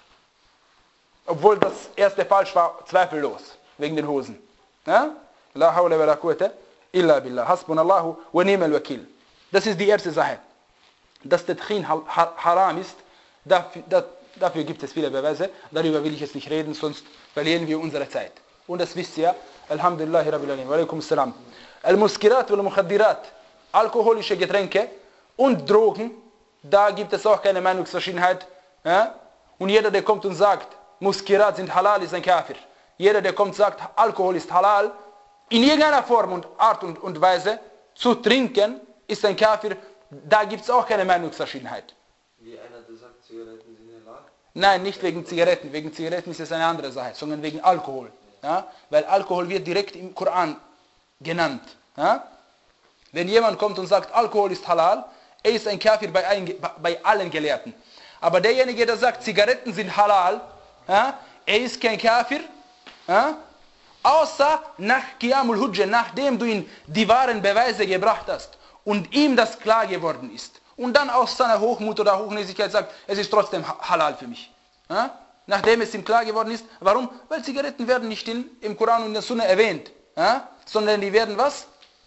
Obwohl das erste falsch war, zweifellos, wegen den Hosen. Ja? La hawla wa la quwwata illa billah. Hasbunallahu wa ni'mal wakil. Das ist die erste Sache. Dass Tadkhin haram ist, dafür, dafür gibt es viele Beweise. Darüber will ich jetzt nicht reden, sonst verlieren wir unsere Zeit. Und das wisst ihr, Alhamdulillahi Rabbil Alamin. Wa alaikum salam. Al-Muskirat wal Mukhaddirat, alkoholische Getränke und Drogen, da gibt es auch keine Meinungsverschiedenheit. Ja? Und jeder, der kommt und sagt, Muskirat sind halal, ist ein Kafir. Jeder, der kommt und sagt, Alkohol ist halal, in irgendeiner Form und Art und, und Weise zu trinken, ist ein Kafir. Da gibt es auch keine Meinungsverschiedenheit. Wie einer, der sagt, Zigaretten sind halal? Nein, nicht wegen Zigaretten. Wegen Zigaretten ist es eine andere Sache, sondern wegen Alkohol. Ja? Weil Alkohol wird direkt im Koran genannt. Ja? Wenn jemand kommt und sagt, Alkohol ist halal, er ist ein Kafir bei, ein, bei allen Gelehrten. Aber derjenige, der sagt, Zigaretten sind halal, ja, er ist kein Kafir, ja, außer nach Qiyamul Hujjah, nachdem du ihm die wahren Beweise gebracht hast und ihm das klar geworden ist. Und dann aus seiner Hochmut oder Hochnäsigkeit sagt, es ist trotzdem halal für mich. Ja? Nachdem es ihm klar geworden ist. Warum? Weil Zigaretten werden nicht in, im Koran und in der Sunna erwähnt. Ja? Sondern die werden was?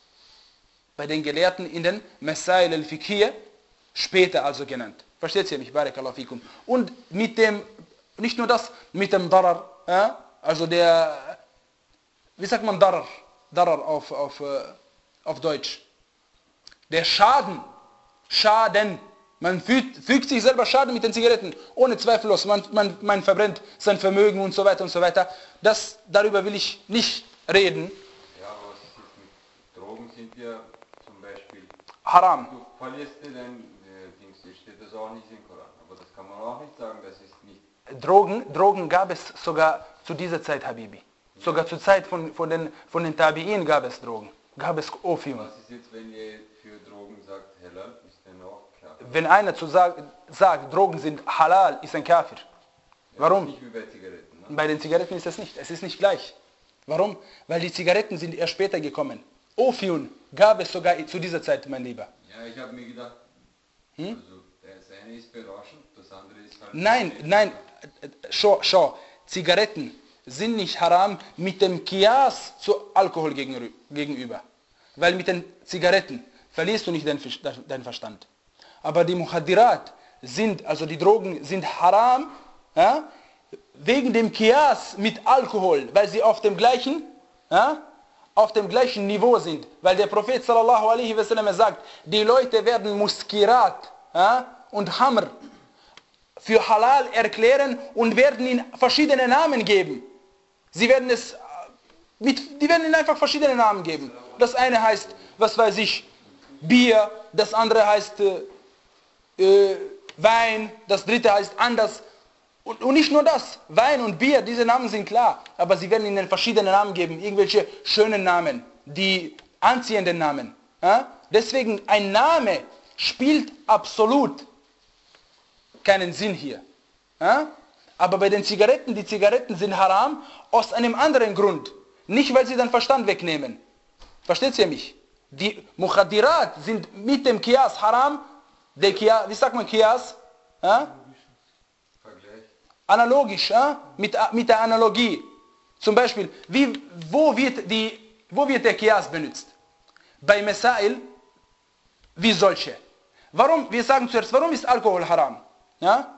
Bei den Gelehrten in den Masail al-Fiqhiyya später also genannt. Versteht ihr mich? Barakallahu fikum. Und mit dem, nicht nur das, mit dem Darar, ja? Also der, wie sagt man Darar? Darar auf, auf, auf Deutsch. Der Schaden, Schaden. Man fügt, fügt sich selber Schaden mit den Zigaretten, ohne zweifellos. Man, man, man verbrennt sein Vermögen und so weiter und so weiter. Das, darüber will ich nicht reden. Ja, aber was ist jetzt mit Drogen? Sind ja zum Beispiel haram. Du verlierst dir dein äh, Dings, hier steht das auch nicht im Koran. Aber das kann man auch nicht sagen, das ist nicht. Drogen, Drogen gab es sogar zu dieser Zeit, Habibi. Ja. Sogar zur Zeit von, von den, von den Tabi'in gab es Drogen. Gab es Opium. Was ist jetzt, wenn ihr für Drogen sagt, halal, ist der noch Kafir? Wenn einer zu sagen, sagt, Drogen sind halal, ist ein Kafir. Ja, warum? Nicht wie bei Zigaretten. Ne? Bei den Zigaretten ist es nicht. Es ist nicht gleich. Warum? Weil die Zigaretten sind erst später gekommen. Opium gab es sogar zu dieser Zeit, mein Lieber. Ja, ich habe mir gedacht, hm? also das eine ist berauschend, das andere ist halt... Nein, nein, schau, schau, Zigaretten sind nicht haram mit dem Qiyas zu Alkohol gegenüber. Weil mit den Zigaretten verlierst du nicht deinen dein Verstand. Aber die Mukhaddirat sind, also die Drogen sind haram, ja, wegen dem Qiyas mit Alkohol, weil sie auf dem gleichen, ja, auf dem gleichen Niveau sind. Weil der Prophet sallallahu alaihi wasallam sagt, die Leute werden Muskirat, ja, und Hamr für halal erklären und werden ihnen verschiedene Namen geben. Sie werden es, mit, die werden ihnen einfach verschiedene Namen geben. Das eine heißt, was weiß ich, Bier, das andere heißt äh, äh, Wein, das dritte heißt anders. Und, und nicht nur das, Wein und Bier, diese Namen sind klar, aber sie werden ihnen verschiedene Namen geben, irgendwelche schönen Namen, die anziehenden Namen. Ja? Deswegen, ein Name spielt absolut keinen Sinn hier. Ja? Aber bei den Zigaretten, die Zigaretten sind haram aus einem anderen Grund. Nicht, weil sie den Verstand wegnehmen. Versteht ihr mich? Die Mukhaddirat sind mit dem Qiyas haram. Der Qiyas, wie sagt man Qiyas? Ja? Vergleich. Analogisch, ja? mit, mit der Analogie. Zum Beispiel, wie, wo, wird die, wo wird der Qiyas benutzt? Bei Masail wie solche. Warum? Wir sagen zuerst, warum ist Alkohol haram? Ja?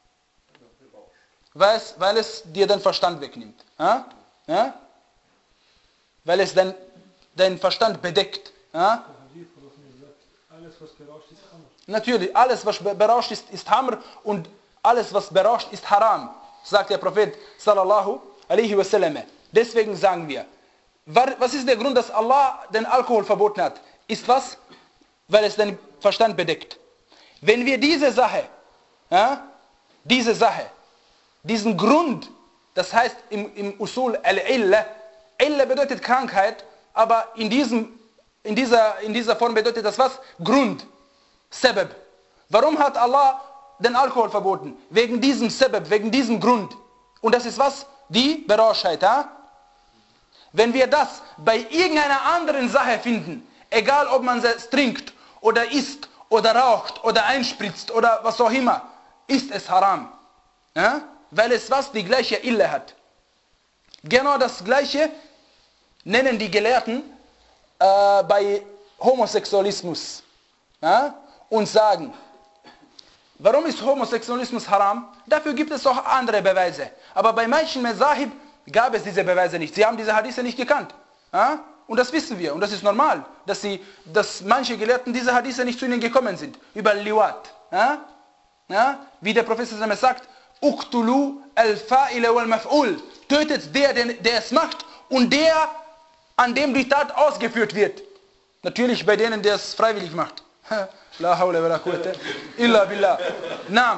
Weil es, weil es dir den Verstand wegnimmt. Ja? Ja? Weil es dein, deinen Verstand bedeckt. Ja? Alles, was berauscht ist, Hammer. Natürlich, alles, was berauscht ist, ist Hamr und alles, was berauscht ist Haram, sagt der Prophet sallallahu alaihi wasallam. Deswegen sagen wir, was ist der Grund, dass Allah den Alkohol verboten hat? Ist was? Weil es den Verstand bedeckt. Wenn wir diese Sache, ja, diese Sache, diesen Grund, das heißt im, im Usul al-Illa, Illa bedeutet Krankheit, aber in, diesem, in, dieser, in dieser Form bedeutet das was? Grund, Sabab. Warum hat Allah den Alkohol verboten? Wegen diesem Sabab, wegen diesem Grund. Und das ist was? Die Berauschheit. Ja? Wenn wir das bei irgendeiner anderen Sache finden, egal ob man es trinkt oder isst oder raucht oder einspritzt oder was auch immer, ist es haram. Ja? Weil es was? Die gleiche Ille hat. Genau das gleiche nennen die Gelehrten äh, bei Homosexualismus. Ja? Und sagen, warum ist Homosexualismus haram? Dafür gibt es auch andere Beweise. Aber bei manchen Mezahib gab es diese Beweise nicht. Sie haben diese Hadithe nicht gekannt. Ja? Und das wissen wir. Und das ist normal, dass, sie, dass manche Gelehrten diese Hadithe nicht zu ihnen gekommen sind. Über Liwat. Ja? Ja? Wie der Prophet sagt, Uqtulu al-Fa'ila wal-Maf'ul. Tötet der, der es macht und der, an dem die Tat ausgeführt wird. Natürlich bei denen, der es freiwillig macht. La hawla wa la quwwata illa billah. Naam.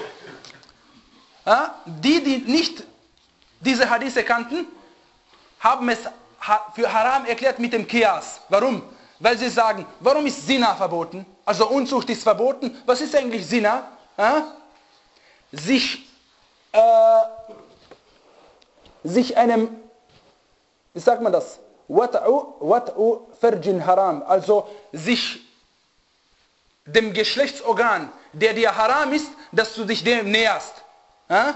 Ja? Die, die nicht diese Hadithe kannten, haben es für haram erklärt mit dem Qiyas. Warum? Weil sie sagen, warum ist Zina verboten? Also Unzucht ist verboten. Was ist eigentlich Zina? Ja? Sich, äh, sich einem, wie sagt man das? Wat'u, wat'u farjin haram. Also sich dem Geschlechtsorgan, der dir haram ist, dass du dich dem näherst. Ja?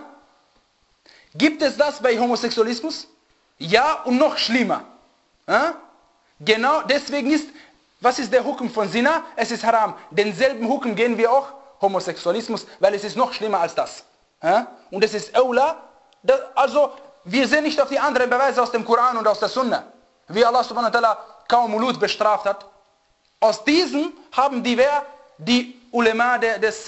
Gibt es das bei Homosexualismus? Ja, und noch schlimmer. Ja? Genau deswegen ist, was ist der Hukum von Zina? Es ist haram. Denselben Hukum gehen wir auch Homosexualismus, weil es ist noch schlimmer als das. Ja? Und es ist Aula. Also, wir sehen nicht auf die anderen Beweise aus dem Koran und aus der Sunna. Wie Allah subhanahu wa ta'ala kaum Mulut bestraft hat. Aus diesem haben die wer? Die Ulema des,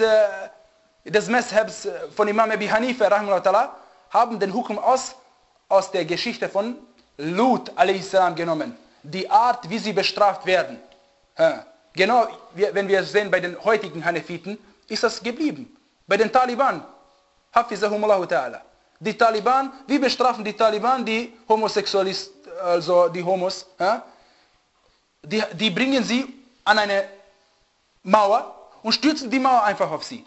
des Mezhabs von Imam Abi Hanifa rahimahullah, haben den Hukum aus, aus der Geschichte von Lut alaihi salam genommen. Die Art, wie sie bestraft werden. Ja. Genau, wenn wir es sehen bei den heutigen Hanefiten, ist das geblieben. Bei den Taliban, hafizahumullahu ta'ala. Die Taliban, wie bestrafen die Taliban die Homosexualisten, also die Homos? Ja? Die, die bringen sie an eine Mauer und stürzen die Mauer einfach auf sie.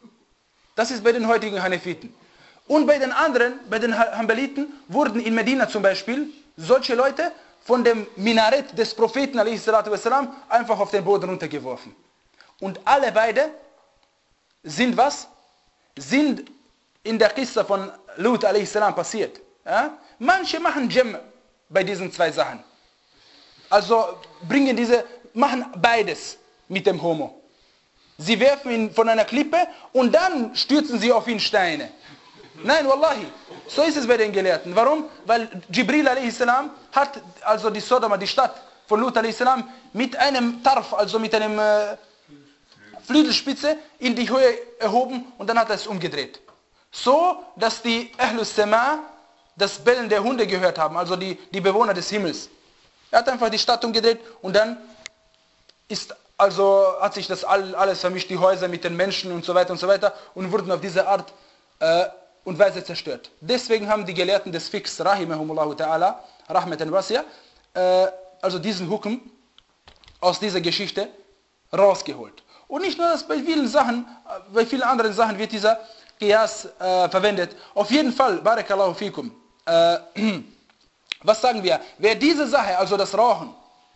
Das ist bei den heutigen Hanefiten. Und bei den anderen, bei den Hanbaliten, wurden in Medina zum Beispiel solche Leute von dem Minarett des Propheten alaihi salatu wassalam einfach auf den Boden runtergeworfen. Und alle beide sind was? Sind in der Kiste von Lut alaihi salam passiert. Ja? Manche machen Jam bei diesen zwei Sachen. Also bringen diese, machen beides mit dem Homo. Sie werfen ihn von einer Klippe und dann stürzen sie auf ihn Steine. Nein, wallahi. So ist es bei den Gelehrten. Warum? Weil Jibril alaihi salam hat also die Sodoma, die Stadt von Lut alaihi salam, mit einem Tarf, also mit einem äh, Flügelspitze in die Höhe erhoben und dann hat er es umgedreht. So, dass die Ahlus Sama das Bellen der Hunde gehört haben, also die, die Bewohner des Himmels. Er hat einfach die Stadt umgedreht und dann ist, also hat sich das alles vermischt, die Häuser mit den Menschen und so weiter und so weiter und wurden auf diese Art äh, und Weise zerstört. Deswegen haben die Gelehrten des Fiqhs, rahimahumullahu ta'ala, rahmatan wasiya, äh, also diesen Hukum aus dieser Geschichte rausgeholt. Und nicht nur das, bei vielen Sachen, bei vielen anderen Sachen wird dieser Qiyas äh, verwendet. Auf jeden Fall, barakallahu fikum, äh, was sagen wir? Wer diese Sache, also das Rauchen,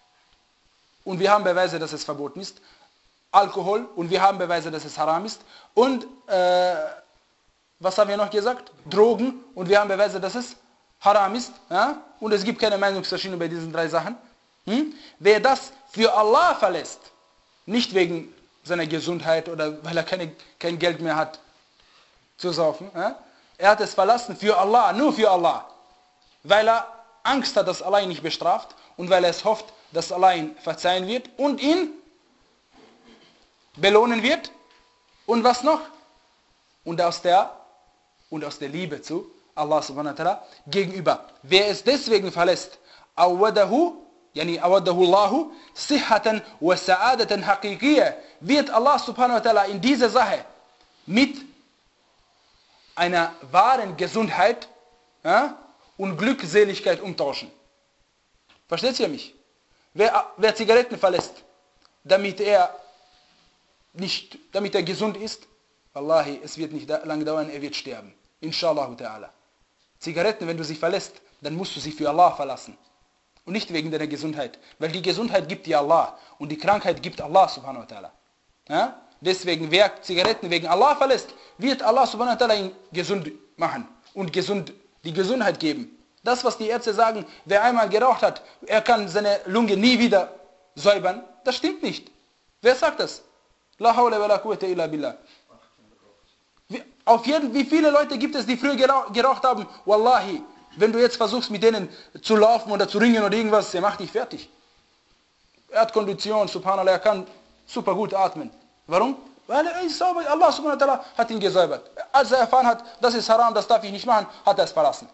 und wir haben Beweise, dass es verboten ist, Alkohol, und wir haben Beweise, dass es haram ist, und äh, was haben wir noch gesagt? Drogen, und wir haben Beweise, dass es haram ist, ja? Und es gibt keine Meinungsverschiedenheit bei diesen drei Sachen. Hm? Wer das für Allah verlässt, nicht wegen seiner Gesundheit oder weil er keine, kein Geld mehr hat zu saufen, ja? Er hat es verlassen für Allah, nur für Allah, weil er Angst hat, dass Allah ihn nicht bestraft und weil er es hofft, dass Allah ihn verzeihen wird und ihn belohnen wird. Und was noch? Und aus der, und aus der Liebe zu Allah subhanahu wa ta'ala gegenüber. Wer es deswegen verlässt, awadahu, yani awadahu Allahu, sihhatan wa sa'adatan haqiqiyya, wird Allah subhanahu wa ta'ala in dieser Sache mit einer wahren Gesundheit, ja, und Glückseligkeit umtauschen. Versteht ihr mich? Wer, wer Zigaretten verlässt, damit er nicht, damit er gesund ist, Wallahi, es wird nicht lange dauern, er wird sterben. Inshallah ta'ala. Zigaretten, wenn du sie verlässt, dann musst du sie für Allah verlassen. Und nicht wegen deiner Gesundheit. Weil die Gesundheit gibt dir Allah. Und die Krankheit gibt Allah subhanahu wa ta'ala. Ja? Deswegen, wer Zigaretten wegen Allah verlässt, wird Allah subhanahu wa ta'ala ihn gesund machen. Und gesund, die Gesundheit geben. Das, was die Ärzte sagen, wer einmal geraucht hat, er kann seine Lunge nie wieder säubern, das stimmt nicht. Wer sagt das? La hawla wa la quwwata illa billah. Wie, auf jeden, wie viele Leute gibt es, die früher geraucht, geraucht haben? Wallahi, wenn du jetzt versuchst, mit denen zu laufen oder zu ringen oder irgendwas, er macht dich fertig. Er hat Kondition, subhanallah, er kann super gut atmen. Warum? Weil er ist sauber, Allah subhanahu wa ta'ala hat ihn gesäubert. Als er erfahren hat, das ist haram, das darf ich nicht machen, hat er es verlassen.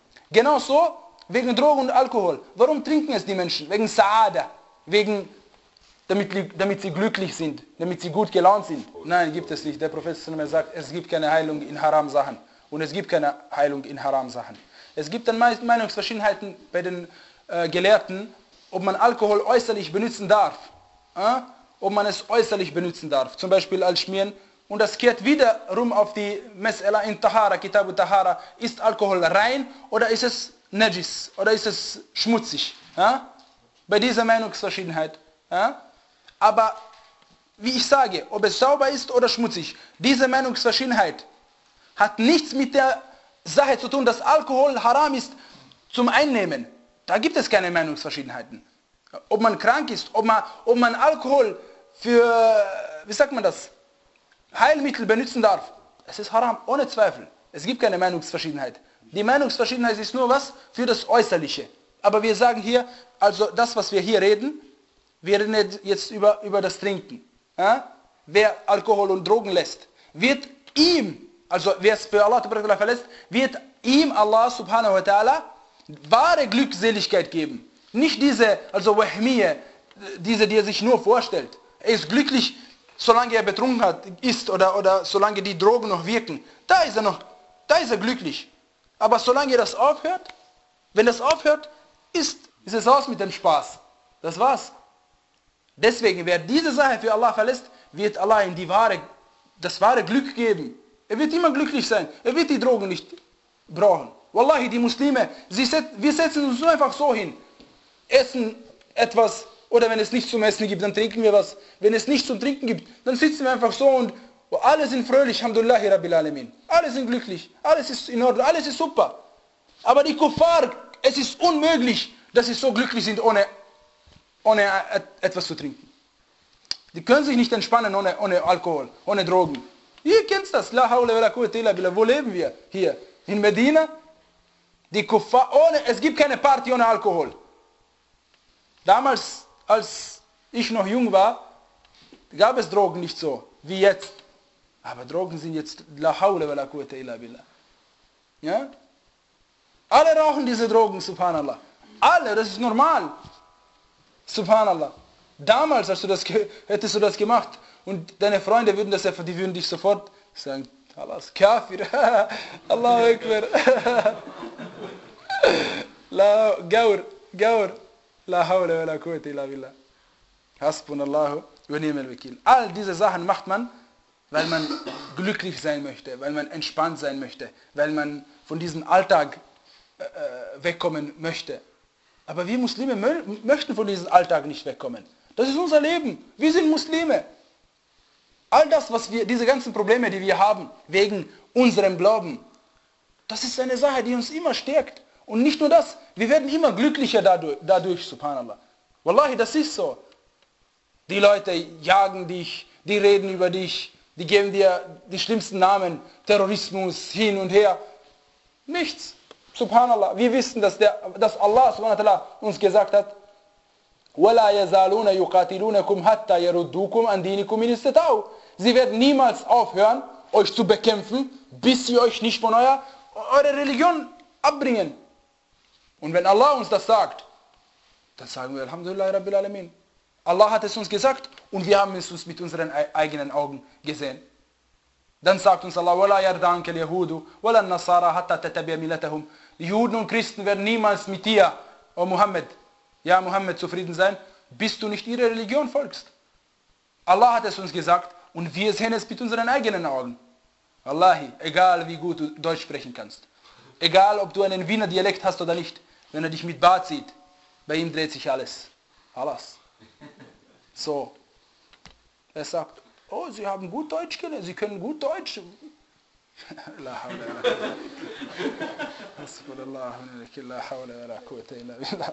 Genauso wegen Drogen und Alkohol. Warum trinken es die Menschen? Wegen Sa'ada, wegen, damit, damit sie glücklich sind, damit sie gut gelaunt sind. Nein, gibt es nicht. Der Prophet sagt, es gibt keine Heilung in Haram-Sachen. Und es gibt keine Heilung in Haram-Sachen. Es gibt dann meist Meinungsverschiedenheiten bei den äh, Gelehrten, ob man Alkohol äußerlich benutzen darf. Äh? Ob man es äußerlich benutzen darf. Zum Beispiel als Schmieren. Und das kehrt wiederum auf die Mes'ala in Tahara, Kitabu Tahara. Ist Alkohol rein oder ist es Najis? Oder ist es schmutzig? Ja? Bei dieser Meinungsverschiedenheit. Ja? Aber wie ich sage, ob es sauber ist oder schmutzig, diese Meinungsverschiedenheit hat nichts mit der Sache zu tun, dass Alkohol haram ist zum Einnehmen. Da gibt es keine Meinungsverschiedenheiten. Ob man krank ist, ob man, ob man Alkohol für, wie sagt man das, Heilmittel benutzen darf, es ist haram, ohne Zweifel. Es gibt keine Meinungsverschiedenheit. Die Meinungsverschiedenheit ist nur was für das Äußerliche. Aber wir sagen hier, also das, was wir hier reden, wir reden jetzt über, über das Trinken. Ja? Wer Alkohol und Drogen lässt, wird ihm, also wer es für Allah verlässt, wird ihm Allah subhanahu wa ta'ala wahre Glückseligkeit geben. Nicht diese, also Wahmiye, diese, die er sich nur vorstellt. Er ist glücklich, solange er betrunken hat, ist oder, oder solange die Drogen noch wirken. Da ist er noch, da ist er glücklich. Aber solange das aufhört, wenn das aufhört, ist, ist es aus mit dem Spaß. Das war's. Deswegen, wer diese Sache für Allah verlässt, wird Allah ihm die wahre, das wahre Glück geben. Er wird immer glücklich sein. Er wird die Drogen nicht brauchen. Wallahi, die Muslime, sie set, wir setzen uns nur einfach so hin. Essen etwas, oder wenn es nichts zum Essen gibt, dann trinken wir was. Wenn es nichts zum Trinken gibt, dann sitzen wir einfach so und alle sind fröhlich, alhamdulillahi rabbil alamin. Alle sind glücklich, alles ist in Ordnung, alles ist super. Aber die Kuffar, es ist unmöglich, dass sie so glücklich sind, ohne, ohne etwas zu trinken. Die können sich nicht entspannen ohne, ohne Alkohol, ohne Drogen. Ihr kennt das, la hawla wa la quwwata illa billah. Wo leben wir? Hier, in Medina. Die Kuffar, ohne, es gibt keine Party ohne Alkohol. Damals, als ich noch jung war, gab es Drogen nicht so, wie jetzt. Aber Drogen sind jetzt la hawla wa la quwwata illa billah. Ja? Alle rauchen diese Drogen, subhanallah. Alle, das ist normal. Subhanallah. Damals, als du das, hättest du das gemacht und deine Freunde würden das einfach, die würden dich sofort sagen, Allahs Kafir, Allahu Akbar. La Gaur, Gaur. La hawla wa la quwwata illa billah. Hasbunallahu wa ni'mal wakil. All diese Sachen macht man, weil man glücklich sein möchte, weil man entspannt sein möchte, weil man von diesem Alltag äh, wegkommen möchte. Aber wir Muslime mö möchten von diesem Alltag nicht wegkommen. Das ist unser Leben. Wir sind Muslime. All das, was wir, diese ganzen Probleme, die wir haben, wegen unserem Glauben, das ist eine Sache, die uns immer stärkt. Und nicht nur das, wir werden immer glücklicher dadurch, dadurch, subhanallah. Wallahi, das ist so. Die Leute jagen dich, die reden über dich, die geben dir die schlimmsten Namen, Terrorismus, hin und her. Nichts, subhanallah. Wir wissen, dass, der, dass Allah subhanahu wa ta'ala uns gesagt hat, وَلَا يَزَالُونَ يُقَاتِلُونَكُمْ حَتَّى يَرُدُّوكُمْ عَنْ دِينِكُمْ إِنِ اسْتَطَاعُوا. Sie werden niemals aufhören, euch zu bekämpfen, bis sie euch nicht von eurer, eurer Religion abbringen. Und wenn Allah uns das sagt, dann sagen wir Alhamdulillah Rabbil Alamin. Allah hat es uns gesagt und wir haben es uns mit unseren eigenen Augen gesehen. Dann sagt uns Allah, وَلَا يَرْدَعَنْكَ الْيَهُودُ وَلَا النَّصَارَى حَتَّى تَتَّبِعَ مِلَّتَهُمْ. Die Juden und Christen werden niemals mit dir, O Muhammad, ja Muhammad, zufrieden sein, bis du nicht ihre Religion folgst. Allah hat es uns gesagt und wir sehen es mit unseren eigenen Augen. Wallahi, egal wie gut du Deutsch sprechen kannst, egal ob du einen Wiener Dialekt hast oder nicht, wenn er dich mit Bart sieht, bei ihm dreht sich alles. Alles. So. Er sagt, oh, Sie haben gut Deutsch gelernt, Sie können gut Deutsch. La hawla wa la quwwata illa billah.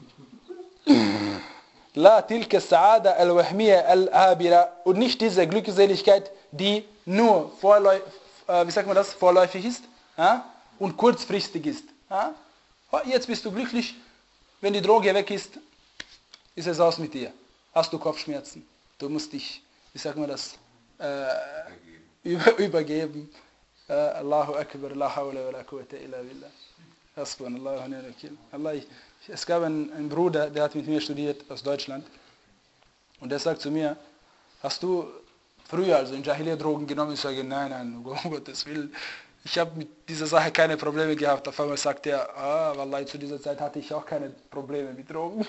La tilka sa'ada al-wahmiya al-abira. Und nicht diese Glückseligkeit, die nur vorläufig, äh, wie sagt man das, vorläufig ist, ja? Und kurzfristig ist. Ja? Jetzt bist du glücklich, wenn die Droge weg ist, ist es aus mit dir. Hast du Kopfschmerzen, du musst dich, wie sagt man das, äh, über, übergeben. Äh, Allahu Akbar, la hawla wa la quwwata illa billah. Hasbunallahu wa ni'mal wakeel. Allah, ich, es gab einen, einen Bruder, der hat mit mir studiert aus Deutschland und der sagt zu mir, hast du früher, also in Jahiliya, Drogen genommen? Ich sage, nein, nein, um Gottes Willen. Ich habe mit dieser Sache keine Probleme gehabt. Auf einmal sagt er, ah, Wallahi, zu dieser Zeit hatte ich auch keine Probleme mit Drogen.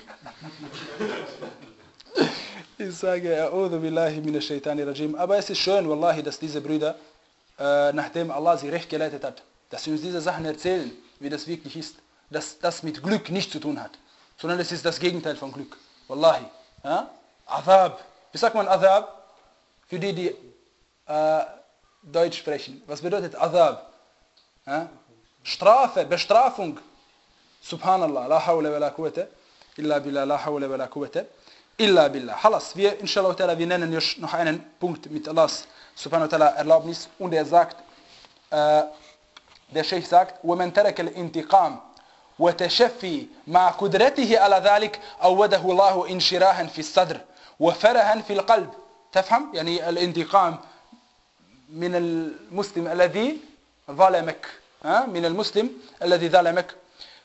Ich sage, A'udhu billahi minash shaitani rajim. Aber es ist schön, Wallahi, dass diese Brüder, äh, nachdem Allah sie recht geleitet hat, dass sie uns diese Sachen erzählen, wie das wirklich ist, dass das mit Glück nichts zu tun hat, sondern es ist das Gegenteil von Glück. Wallahi. Ja? Adhab. Wie sagt man Adhab? Für die, die äh, Deutsch sprechen. Was bedeutet Adhab? Ja? Strafe, Bestrafung. Subhanallah. La hawla wa la quwwata illa billah. La hawla wa la quwwata illa billah. Halas. Wir, inshallah ta'ala, wir nennen jetzt noch einen Punkt mit Allahs subhanahu wa ta'ala Erlaubnis. Und er sagt, äh, der Sheikh sagt, وَمَنْ تَرَكَ الْإِنْتِقَامِ وتشفي مع قدرته على ذلك أوده الله انشراحا في الصدر وفرحا في القلب. تفهم؟ يعني الانتقام من المسلم الذي ظلمك، من المسلم الذي ظلمك،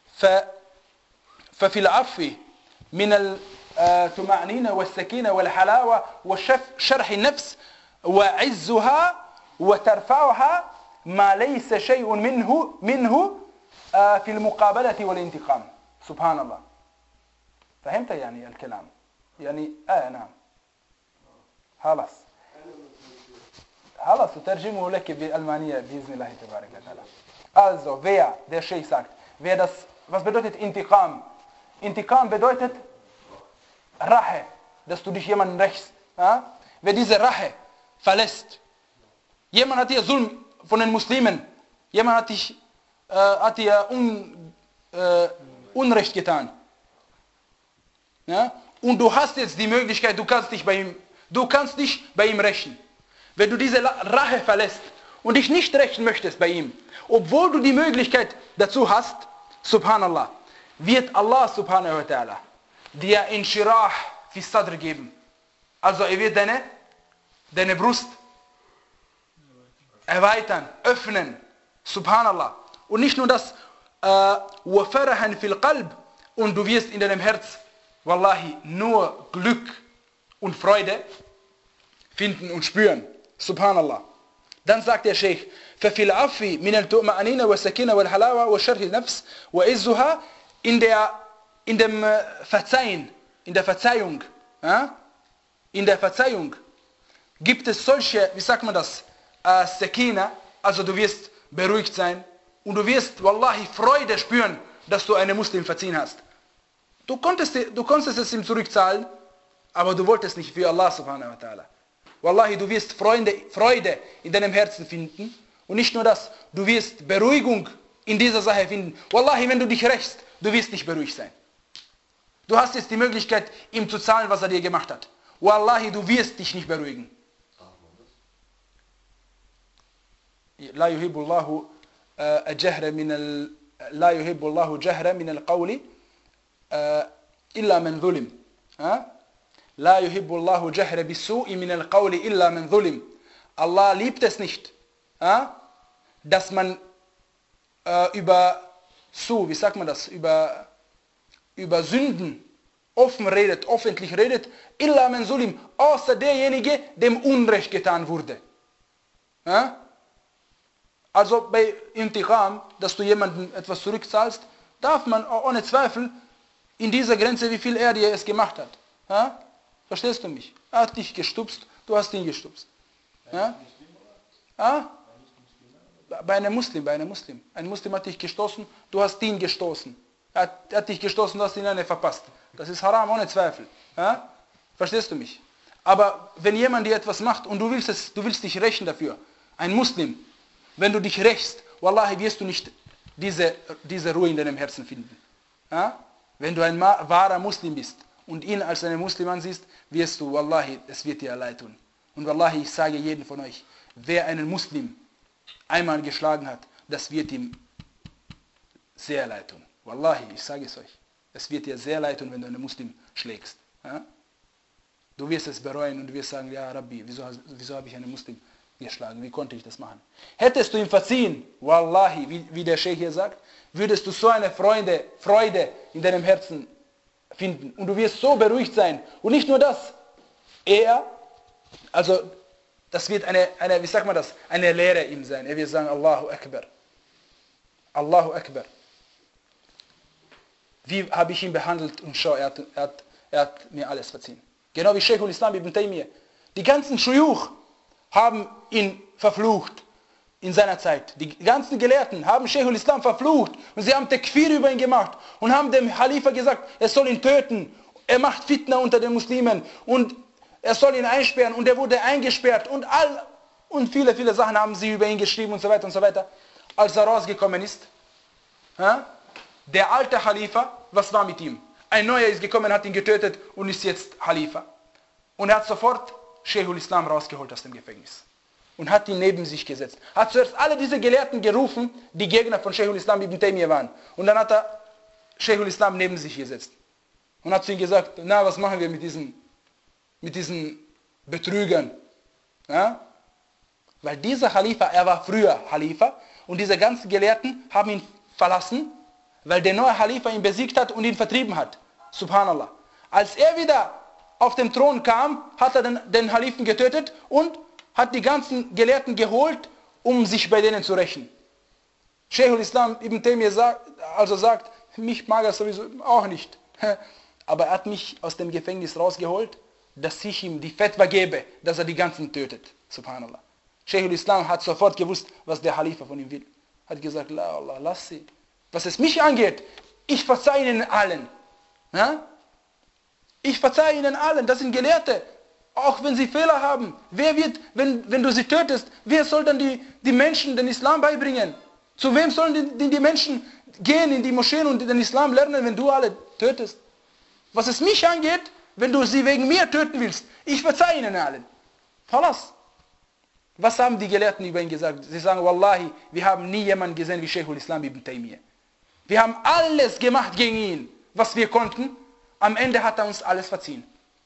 ففي العفو من الطمأنينة والسكينة والحلاوة وشرح النفس وعزها وترفعها ما ليس شيء منه منه في المقابلة والانتقام. سبحان الله. فهمت يعني الكلام؟ يعني آه نعم. خلاص. خلاص ترجمه لك بالألمانية بإذن الله تبارك وتعالى. Also, wer, der Sheikh sagt, wer das, was bedeutet Intiqam? Intiqam bedeutet Rache, dass du dich jemanden rächst. Ja? Wer diese Rache verlässt, jemand hat dir Zulm von den Muslimen, jemand hat dich Äh, hat dir un, äh, Unrecht getan. Ja? Und du hast jetzt die Möglichkeit, du kannst dich bei ihm, du kannst dich bei ihm rächen. Wenn du diese Rache verlässt und dich nicht rächen möchtest bei ihm, obwohl du die Möglichkeit dazu hast, subhanallah, wird Allah subhanahu wa ta'ala dir Inshirah fi Sadr geben. Also er wird deine, deine Brust erweitern, öffnen. Subhanallah. Und nicht nur das, وَفَرَحًا فِي الْقَلْبِ, und du wirst in deinem Herz, Wallahi, nur Glück und Freude finden und spüren. Subhanallah. Dann sagt der Sheikh, فَفِي الْعَفِّ مِنَ الْتُؤْمَأَنِينَ وَالسَّكِينَ وَالْحَلَاوَةِ وَشَرْحِ النَّفْسِ وَإِزُّهَا, in der, in dem Verzeihen, in der Verzeihung, ja? in der Verzeihung gibt es solche, wie sagt man das, äh, Sakina, also du wirst beruhigt sein, und du wirst, Wallahi, Freude spüren, dass du einen Muslim verziehen hast. Du konntest, du konntest es ihm zurückzahlen, aber du wolltest nicht für Allah subhanahu wa ta'ala. Wallahi, du wirst Freude, Freude in deinem Herzen finden. Und nicht nur das, du wirst Beruhigung in dieser Sache finden. Wallahi, wenn du dich rächst, du wirst nicht beruhigt sein. Du hast jetzt die Möglichkeit, ihm zu zahlen, was er dir gemacht hat. Wallahi, du wirst dich nicht beruhigen. La yuhibbullahu الجهر من ال... لا يحب الله جهر من القول إلا من ظلم. Ja? La yuhibbullahu jahra bisu'i min al-qawli illa man zulim. Allah liebt es nicht, ja? Dass man äh, über Su, wie sagt man das, über, über Sünden offen redet, öffentlich redet, illa man zulim, außer derjenige, dem Unrecht getan wurde. Ja? Also bei Intiqam, dass du jemandem etwas zurückzahlst, darf man ohne Zweifel in dieser Grenze, wie viel er dir es gemacht hat. Ja? Verstehst du mich? Er hat dich gestupst, du hast ihn gestupst. Ja? Ja? Bei einem Muslim, bei einem Muslim. Ein Muslim hat dich gestoßen, du hast ihn gestoßen. Er hat, er hat dich gestoßen, du hast ihn eine verpasst. Das ist haram, ohne Zweifel. Ja? Verstehst du mich? Aber wenn jemand dir etwas macht und du willst, es, du willst dich rächen dafür, ein Muslim, wenn du dich rächst, wallahi wirst du nicht diese, diese Ruhe in deinem Herzen finden. Ja? Wenn du ein wahrer Muslim bist und ihn als einen Muslim ansiehst, wirst du, wallahi, es wird dir leid tun. Und wallahi, ich sage jedem von euch, wer einen Muslim einmal geschlagen hat, das wird ihm sehr leid tun. Wallahi, ich sage es euch. Es wird dir sehr leid tun, wenn du einen Muslim schlägst. Ja? Du wirst es bereuen und du wirst sagen, ja Rabbi, wieso, wieso habe ich einen Muslim geschlagen? Wie konnte ich das machen? Hättest du ihm verziehen, wallahi, wie, wie der Sheikh hier sagt, würdest du so eine Freude, Freude in deinem Herzen finden. Und du wirst so beruhigt sein. Und nicht nur das, er, also das wird eine, eine, wie sagt man das, eine Lehre ihm sein. Er wird sagen, Allahu Akbar. Allahu Akbar. Wie habe ich ihn behandelt? Und schau, er hat, er, hat, er hat mir alles verziehen. Genau wie Sheikh al-Islam ibn Taymiyyah. Die ganzen Shuyukh haben ihn verflucht in seiner Zeit. Die ganzen Gelehrten haben Sheikh al-Islam verflucht und sie haben Takfir über ihn gemacht und haben dem Khalifa gesagt, er soll ihn töten. Er macht Fitna unter den Muslimen und er soll ihn einsperren und er wurde eingesperrt und all und viele, viele Sachen haben sie über ihn geschrieben und so weiter und so weiter. Als er rausgekommen ist, ja, der alte Khalifa, was war mit ihm? Ein neuer ist gekommen, hat ihn getötet und ist jetzt Khalifa. Und er hat sofort Sheikh al-Islam rausgeholt aus dem Gefängnis und hat ihn neben sich gesetzt. Hat zuerst alle diese Gelehrten gerufen, die Gegner von Sheikh al-Islam ibn Taymiyyah waren. Und dann hat er Sheikh al-Islam neben sich gesetzt und hat zu ihm gesagt, na, was machen wir mit diesen, mit diesen Betrügern? Ja? Weil dieser Khalifa, er war früher Khalifa und diese ganzen Gelehrten haben ihn verlassen, weil der neue Khalifa ihn besiegt hat und ihn vertrieben hat. Subhanallah. Als er wieder auf den Thron kam, hat er den, den Khalifen getötet und hat die ganzen Gelehrten geholt, um sich bei denen zu rächen. Sheikh al-Islam ibn Taymiyyah sagt, also sagt, mich mag er sowieso auch nicht. Aber er hat mich aus dem Gefängnis rausgeholt, dass ich ihm die Fatwa gebe, dass er die ganzen tötet. Subhanallah. Sheikh al-Islam hat sofort gewusst, was der Khalifa von ihm will. Hat gesagt, la Allah, lass sie. Was es mich angeht, ich verzeihe ihnen allen. Ja? Ich verzeihe ihnen allen, das sind Gelehrte. Auch wenn sie Fehler haben. Wer wird, wenn, wenn du sie tötest, wer soll dann die, die Menschen den Islam beibringen? Zu wem sollen die, die Menschen gehen in die Moscheen und den Islam lernen, wenn du alle tötest? Was es mich angeht, wenn du sie wegen mir töten willst, ich verzeihe ihnen allen. Verlass. Was haben die Gelehrten über ihn gesagt? Sie sagen, Wallahi, wir haben nie jemanden gesehen wie Sheikh al-Islam ibn Taymiyyah. Wir haben alles gemacht gegen ihn, was wir konnten. Am Ende hat er uns alles verziehen.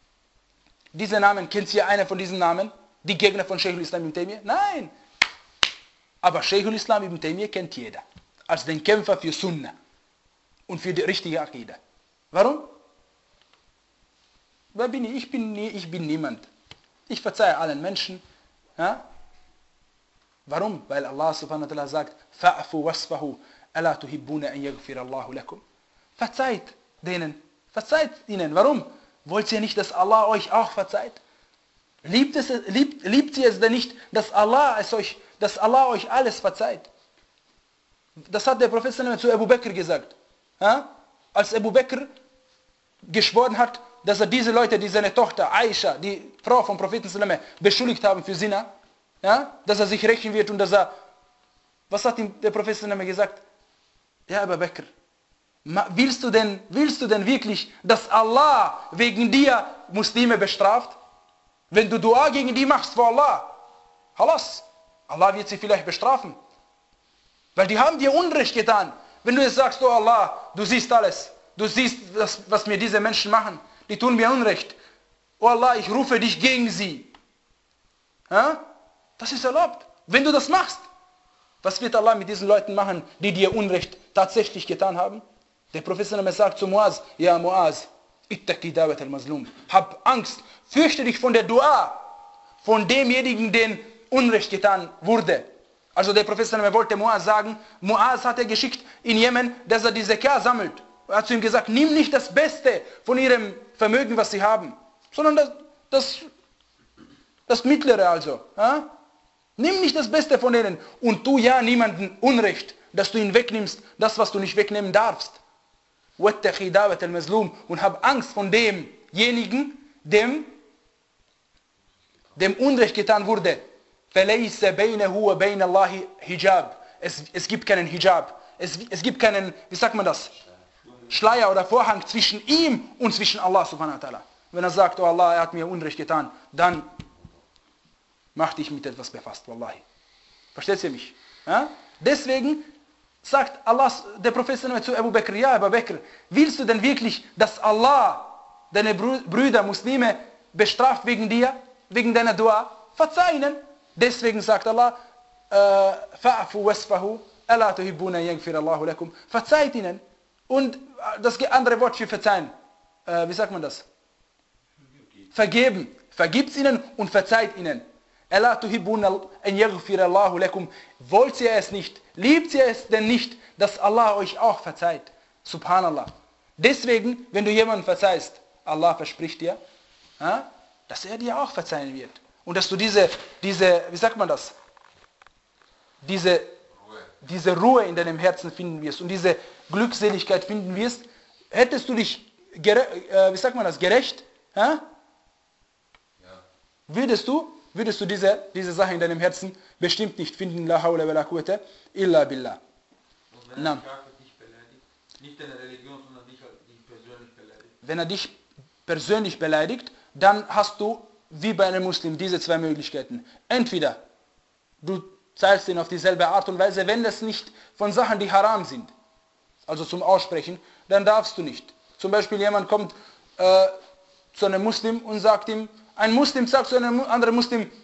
Diese Namen, kennt hier einer von diesen Namen? Die Gegner von Sheikh al-Islam ibn Taymiyyah? Nein. Aber Sheikh al-Islam ibn Taymiyyah kennt jeder. Als den Kämpfer für Sunnah. Und für die richtige Aqidah. Warum? Wer bin ich? Ich bin, nie, ich bin niemand. Ich verzeihe allen Menschen. Ja? Warum? Weil Allah subhanahu wa ta'ala sagt, fa'fu wasfahu, ala tuhibbuna an yaghfir Allahu lakum. Verzeiht denen. Verzeiht ihnen. Warum? Wollt ihr nicht, dass Allah euch auch verzeiht? Liebt, es, liebt, liebt ihr es denn nicht, dass Allah, es euch, dass Allah euch alles verzeiht? Das hat der Prophet zu Abu Bakr gesagt. Ja? Als Abu Bakr geschworen hat, dass er diese Leute, die seine Tochter Aisha, die Frau vom Propheten, beschuldigt haben für Zina, ja? Dass er sich rächen wird und dass er... Was hat ihm der Prophet gesagt? Ja, Abu Bakr, willst du denn, willst du denn wirklich, dass Allah wegen dir Muslime bestraft? Wenn du Dua gegen die machst vor Allah, Halas, Allah wird sie vielleicht bestrafen. Weil die haben dir Unrecht getan. Wenn du jetzt sagst, oh Allah, du siehst alles, du siehst, das, was mir diese Menschen machen. die tun mir Unrecht. Oh Allah, ich rufe dich gegen sie. Ja? Das ist erlaubt. Wenn du das machst, was wird Allah mit diesen Leuten machen, die dir Unrecht tatsächlich getan haben? Der Prophet sagt zu Muaz, ja Muaz, ittaqi da'wat al-mazlum. Hab Angst, fürchte dich von der Dua, von demjenigen, den Unrecht getan wurde. Also der Prophet wollte Muaz sagen, Muaz hat er geschickt in Jemen, dass er die Zakat sammelt. Er hat zu ihm gesagt, nimm nicht das Beste von ihrem Vermögen, was sie haben, sondern das, das, das Mittlere also. Ja? Nimm nicht das Beste von denen und tu ja niemanden Unrecht, dass du ihn wegnimmst, das, was du nicht wegnehmen darfst. Und hab Angst von demjenigen, dem, dem Unrecht getan wurde. Es, es gibt keinen Hijab. Es, es gibt keinen, wie sagt man das? Schleier oder Vorhang zwischen ihm und zwischen Allah subhanahu wa ta'ala. Wenn er sagt, oh Allah, er hat mir Unrecht getan, dann mach dich mit etwas befasst, wallahi. Versteht ihr mich? Ja? Deswegen sagt Allah, der Prophet zu Abu Bakr, ja Abu Bakr, willst du denn wirklich, dass Allah deine Brüder, Muslime, bestraft wegen dir, wegen deiner Dua? Verzeih ihnen. Deswegen sagt Allah, fa'fu wasfahu, alla tuhibbuna yaghfir Allahu lakum. Verzeiht ihnen. Und das andere Wort für verzeihen, äh, wie sagt man das? Vergeben. Vergibt ihnen und verzeiht ihnen. Alla tuhibbuna an yaghfir Allahu lakum. Wollt ihr es nicht? Liebt ihr es denn nicht, dass Allah euch auch verzeiht? Subhanallah. Deswegen, wenn du jemanden verzeihst, Allah verspricht dir, ja, dass er dir auch verzeihen wird. Und dass du diese, diese, wie sagt man das? Diese Ruhe. diese Ruhe in deinem Herzen finden wirst und diese Glückseligkeit finden wirst. Hättest du dich, äh, wie sagt man das, gerecht? Ja? Ja. Würdest du, würdest du diese, diese Sache in deinem Herzen bestimmt nicht finden. La hawla wa la quwwata illa billah. Und wenn er dich beleidigt, nicht deine Religion, sondern dich, dich persönlich beleidigt. Wenn er dich persönlich beleidigt, dann hast du wie bei einem Muslim diese zwei Möglichkeiten. Entweder du zahlst ihn auf dieselbe Art und Weise, wenn das nicht von Sachen, die haram sind, also zum Aussprechen, dann darfst du nicht. Zum Beispiel jemand kommt äh, zu einem Muslim und sagt ihm, ein Muslim sagt zu einem anderen Muslim,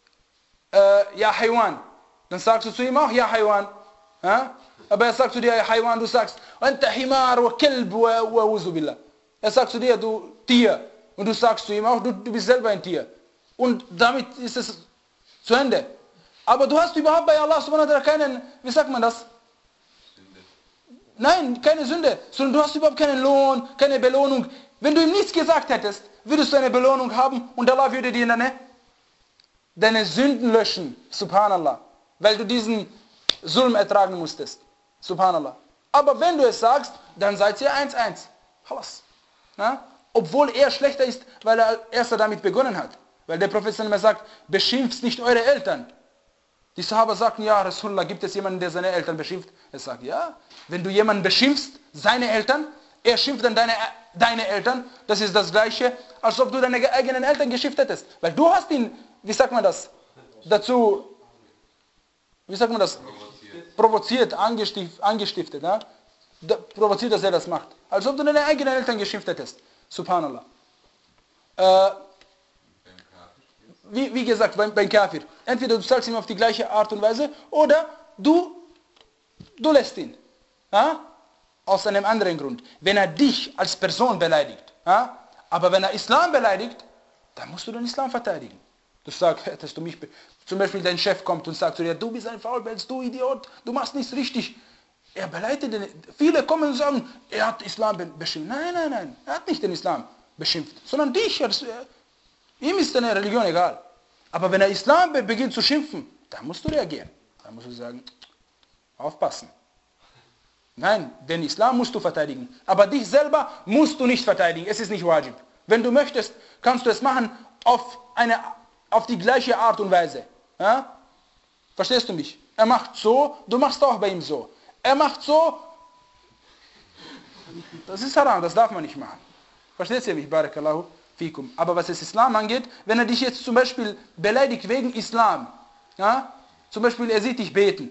äh, ja Haywan. Dann sagst du zu ihm auch, ja Haywan. Ja? Aber er sagt zu dir, ja Haywan, du sagst, Anta Himar wa Kelb wa Wuzu billah. Er sagt zu dir, du Tier. Und du sagst zu ihm auch, du, du bist selber ein Tier. Und damit ist es zu Ende. Aber du hast überhaupt bei Allah subhanahu wa ta'ala keinen, wie sagt man das? Sünde. Nein, keine Sünde. Sondern du hast überhaupt keinen Lohn, keine Belohnung. Wenn du ihm nichts gesagt hättest, würdest du eine Belohnung haben und Allah würde dir deine, deine Sünden löschen. Subhanallah. Weil du diesen Sulm ertragen musstest. Subhanallah. Aber wenn du es sagst, dann seid ihr eins eins. Halas. Na? Obwohl er schlechter ist, weil er erst damit begonnen hat. Weil der Prophet sagt, beschimpft nicht eure Eltern. Die Sahaba sagten, ja, Rasulullah, gibt es jemanden, der seine Eltern beschimpft? Er sagt, ja, wenn du jemanden beschimpfst, seine Eltern, er schimpft dann deine, deine Eltern, das ist das Gleiche, als ob du deine eigenen Eltern geschimpft hättest. Weil du hast ihn, wie sagt man das, dazu, wie sagt man das, provoziert, provoziert angestiftet, angestiftet ja? Da, provoziert, dass er das macht. Als ob du deine eigenen Eltern geschimpft hättest. Subhanallah. Äh, wie, wie gesagt, beim, beim Kafir. Entweder du zahlst ihm auf die gleiche Art und Weise oder du, du lässt ihn. Ja? Aus einem anderen Grund. Wenn er dich als Person beleidigt, ja? Aber wenn er Islam beleidigt, dann musst du den Islam verteidigen. Du sagst, hättest du mich, zum Beispiel dein Chef kommt und sagt zu dir, du bist ein Faulpelz, du Idiot, du machst nichts richtig. Er beleidigt den, viele kommen und sagen, er hat Islam beschimpft. Nein, nein, nein, er hat nicht den Islam beschimpft, sondern dich. Er, ihm ist deine Religion egal. Aber wenn er Islam beginnt zu schimpfen, dann musst du reagieren. Dann musst du sagen, aufpassen. Nein, den Islam musst du verteidigen. Aber dich selber musst du nicht verteidigen. Es ist nicht wajib. Wenn du möchtest, kannst du es machen auf, eine, auf die gleiche Art und Weise. Ja? Verstehst du mich? Er macht so, du machst auch bei ihm so. Er macht so, das ist haram, das darf man nicht machen. Versteht ihr mich? Barakallahu fikum. Aber was das Islam angeht, wenn er dich jetzt zum Beispiel beleidigt wegen Islam, ja? Zum Beispiel er sieht dich beten,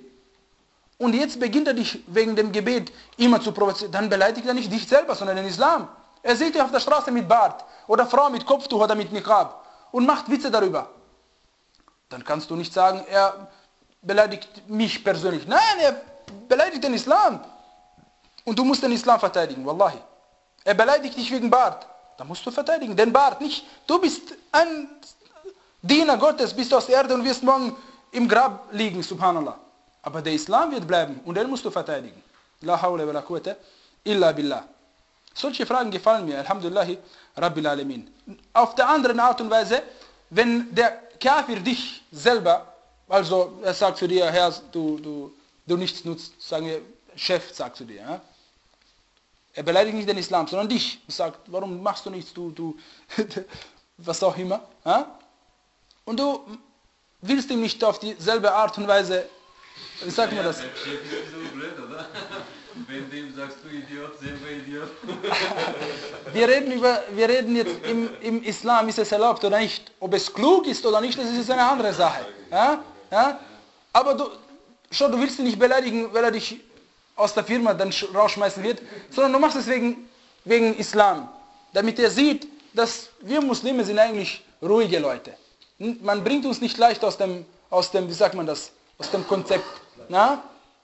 und jetzt beginnt er dich wegen dem Gebet immer zu provozieren, dann beleidigt er nicht dich selber, sondern den Islam. Er sieht dich auf der Straße mit Bart oder Frau mit Kopftuch oder mit Niqab und macht Witze darüber. Dann kannst du nicht sagen, er beleidigt mich persönlich. Nein, er beleidigt den Islam. Und du musst den Islam verteidigen, wallahi. Er beleidigt dich wegen Bart. Da musst du verteidigen, den Bart nicht. Du bist ein Diener Gottes, bist aus der Erde und wirst morgen im Grab liegen, subhanallah. Aber der Islam wird bleiben und den musst du verteidigen. La hawla wa la quwwata illa billah. Solche Fragen gefallen mir, alhamdulillahi rabbil alamin. Auf der anderen Art und Weise, wenn der Kafir dich selber, also er sagt zu dir, Herr, du, du, du nichts nutzt, sagen wir, Chef sagt zu dir, ja? Er beleidigt nicht den Islam, sondern dich. Er sagt, warum machst du nichts, du, du, was auch immer. Ja? Und du willst ihm nicht auf dieselbe Art und Weise, wie sagt man das? Der Chef ist so blöd, oder? Wenn dem sagst du Idiot, selber Idiot. wir, reden über, wir reden jetzt, im, im Islam ist es erlaubt oder nicht. Ob es klug ist oder nicht, das ist eine andere Sache. Ja? Ja? Aber du, schon, du willst ihn nicht beleidigen, weil er dich aus der Firma dann rausschmeißen wird, sondern du machst es wegen, wegen Islam, damit er sieht, dass wir Muslime sind eigentlich ruhige Leute. Man bringt uns nicht leicht aus dem, aus dem, wie sagt man das, aus dem Konzept. Na?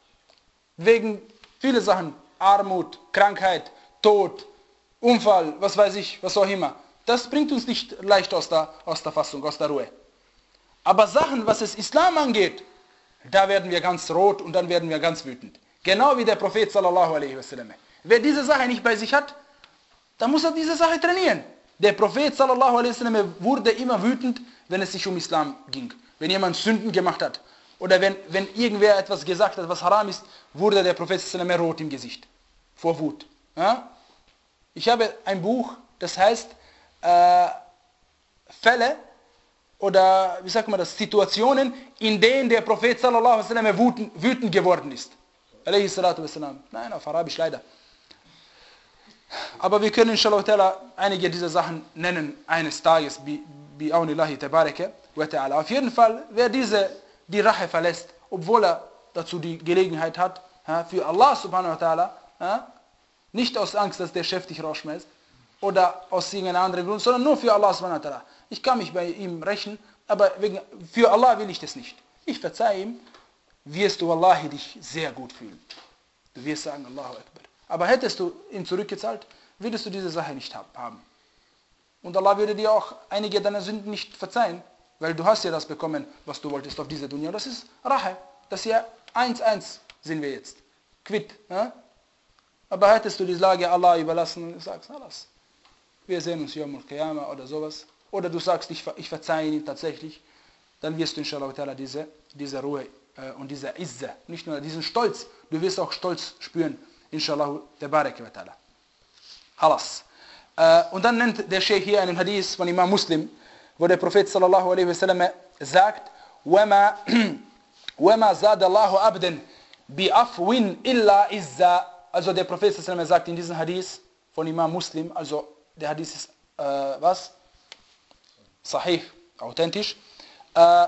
Wegen viele Sachen, Armut, Krankheit, Tod, Unfall, was weiß ich, was auch immer. Das bringt uns nicht leicht aus der, aus der Fassung, aus der Ruhe. Aber Sachen, was es Islam angeht, da werden wir ganz rot und dann werden wir ganz wütend. Genau wie der Prophet sallallahu alaihi wasallam. Wer diese Sache nicht bei sich hat, dann muss er diese Sache trainieren. Der Prophet sallallahu alaihi wasallam wurde immer wütend, wenn es sich um Islam ging. Wenn jemand Sünden gemacht hat oder wenn, wenn irgendwer etwas gesagt hat, was haram ist, wurde der Prophet sallallahu alaihi wasallam rot im Gesicht. Vor Wut. Ja? Ich habe ein Buch, das heißt äh, Fälle oder wie sagt man das, Situationen, in denen der Prophet sallallahu alaihi wasallam wütend, wütend geworden ist. Nein, auf Arabisch leider. Aber wir können inshallah einige dieser Sachen nennen eines Tages, bi aunillahi tabaraka wa ta'ala. Auf jeden Fall, wer diese die Rache verlässt, obwohl er dazu die Gelegenheit hat, für Allah subhanahu wa ta'ala, nicht aus Angst, dass der Chef dich rausschmeißt oder aus irgendeinem anderen Grund, sondern nur für Allah subhanahu wa ta'ala. Ich kann mich bei ihm rächen, aber wegen, für Allah will ich das nicht. Ich verzeihe ihm, wirst du wallahi dich sehr gut fühlen. Du wirst sagen, Allahu Akbar. Aber hättest du ihn zurückgezahlt, würdest du diese Sache nicht haben. Und Allah würde dir auch einige deiner Sünden nicht verzeihen, weil du hast ja das bekommen, was du wolltest auf dieser Dunya. Das ist Rache. Das ist ja eins eins sind wir jetzt. Quitt. Ja? Aber hättest du die Lage Allah überlassen und sagst, alles, wir sehen uns Yawm al-Qiyamah oder sowas. Oder du sagst, ich, ich verzeihe ihn tatsächlich, dann wirst du inshallah diese, diese Ruhe und dieser Izza, nicht nur diesen Stolz, du wirst auch Stolz spüren, inshallah, der Baraka wa ta'ala. Halas. Und dann nennt der Sheikh hier einen Hadith von Imam Muslim, wo der Prophet sallallahu alaihi wasallam sagt, وَمَا وَمَا زَادَ اللَّهُ عَبْدًا بِعَفْوٍ إِلَّا إِزَّا. Also der Prophet sallallahu alaihi wasallam sagt in diesem Hadith von Imam Muslim, also der Hadith ist, äh, was? Sahih, authentisch. Äh,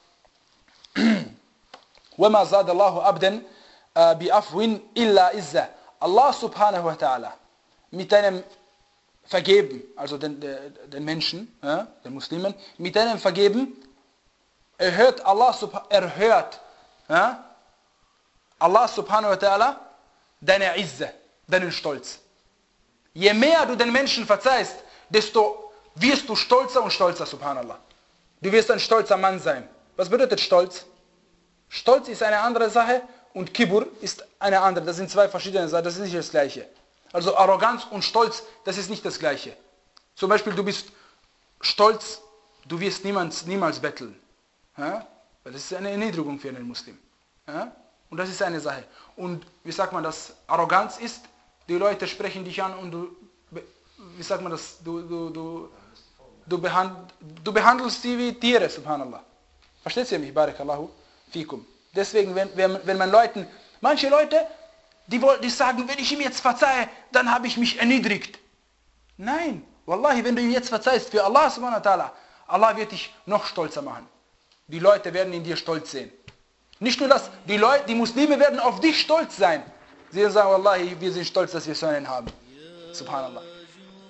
وَمَا زَادَ اللَّهُ عَبْدًا بِعَفْوٍ إِلَّا إِزَّا. Allah subhanahu wa ta'ala mit einem Vergeben, also den, den, den Menschen, ja, den Muslimen, mit einem Vergeben erhört Allah, erhört, ja, Allah subhanahu wa ta'ala deine Izza, deinen Stolz. Je mehr du den Menschen verzeihst, desto wirst du stolzer und stolzer, subhanallah. Du wirst ein stolzer Mann sein. Was bedeutet Stolz? Stolz ist eine andere Sache und Kibur ist eine andere. Das sind zwei verschiedene Sachen, das ist nicht das Gleiche. Also Arroganz und Stolz, das ist nicht das Gleiche. Zum Beispiel, du bist stolz, du wirst niemals, niemals betteln. Ja? Weil das ist eine Erniedrigung für einen Muslim. Ja? Und das ist eine Sache. Und wie sagt man das? Arroganz ist, die Leute sprechen dich an und du, wie sagt man das? Du, du, du, du, behand, du behandelst sie wie Tiere, subhanallah. Versteht ihr mich? Barakallahu fikum. Deswegen, wenn, wenn, wenn man Leuten, manche Leute, die, die sagen, wenn ich ihm jetzt verzeihe, dann habe ich mich erniedrigt. Nein, wallahi, wenn du ihm jetzt verzeihst für Allah subhanahu wa ta'ala, Allah wird dich noch stolzer machen. Die Leute werden in dir stolz sehen. Nicht nur das, die Leute, die Muslime werden auf dich stolz sein. Sie sagen, wallahi, wir sind stolz, dass wir so einen haben. Subhanallah.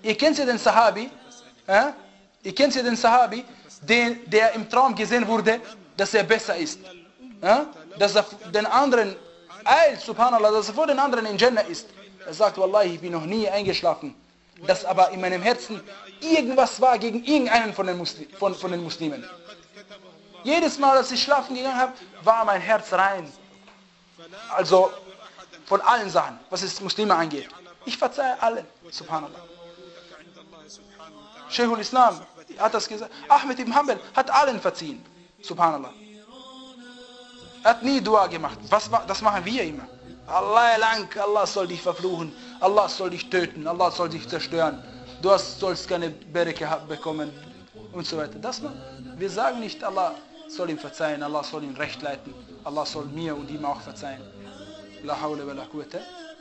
Ihr kennt ja den Sahabi, äh? Ihr kennt ja den Sahabi, den, der im Traum gesehen wurde, dass er besser ist. Äh? Dass er den anderen eilt, subhanallah, dass er vor den anderen in Jannah ist. Er sagt, Wallahi, ich bin noch nie eingeschlafen. Dass aber in meinem Herzen irgendwas war gegen irgendeinen von den, Muslim, von, von den Muslimen. Jedes Mal, als ich schlafen gegangen habe, war mein Herz rein. Also von allen Sachen, was es Muslime angeht. Ich verzeihe allen, subhanallah. Sheikhul Islam hat das gesagt. Ahmed ibn Hanbal hat allen verziehen, subhanallah. Er hat nie Dua gemacht. Was, das machen wir immer. Allah lang, Allah soll dich verfluchen, Allah soll dich töten, Allah soll dich zerstören, du sollst keine Bereke bekommen und so weiter. Das man, wir sagen nicht, Allah soll ihm verzeihen, Allah soll ihn recht leiten, Allah soll mir und ihm auch verzeihen. La hawla wa la quwwata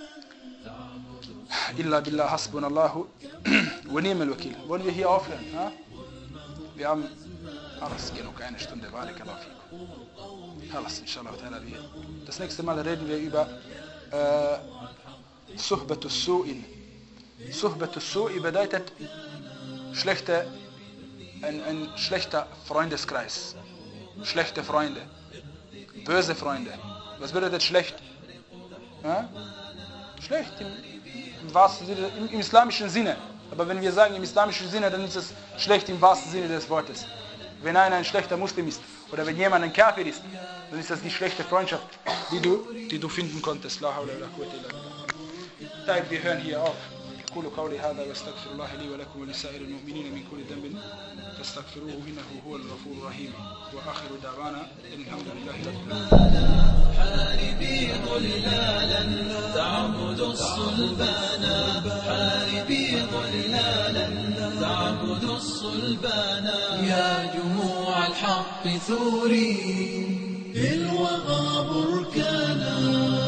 illa billah hasbunallahu wa ni'mal wakil. Wollen wir hier aufhören? Ha? Wir haben alles genug, eine Stunde. Barakallahu fikum. Alles, inshallah. Das nächste Mal reden wir über äh, Suhbatus Su'in. Suhbatus Su'i bedeutet schlechte, ein, ein schlechter Freundeskreis. Schlechte Freunde. Böse Freunde. Was bedeutet schlecht? Ja? Schlecht im, im, wahrsten Sinne, im, im islamischen Sinne. Aber wenn wir sagen im islamischen Sinne, dann ist es schlecht im wahrsten Sinne des Wortes. Wenn einer ein schlechter Muslim ist oder wenn jemand ein Kafir ist, dann ist das die schlechte Freundschaft, die du, die du finden konntest. La hawla wa la quwwata illa billah. Wir hören hier auf. أقول قولي هذا واستغفر الله لي ولكم ولسائر المؤمنين من كل ذنب فاستغفروه إنه هو الغفور الرحيم وآخر دعوانا إن الحمد لله رب العالمين. حاربي ظلالا تعبد الصلبانا حاربي ظلالا تعبد الصلبانا يا جموع الحق ثوري بالوغى بركانا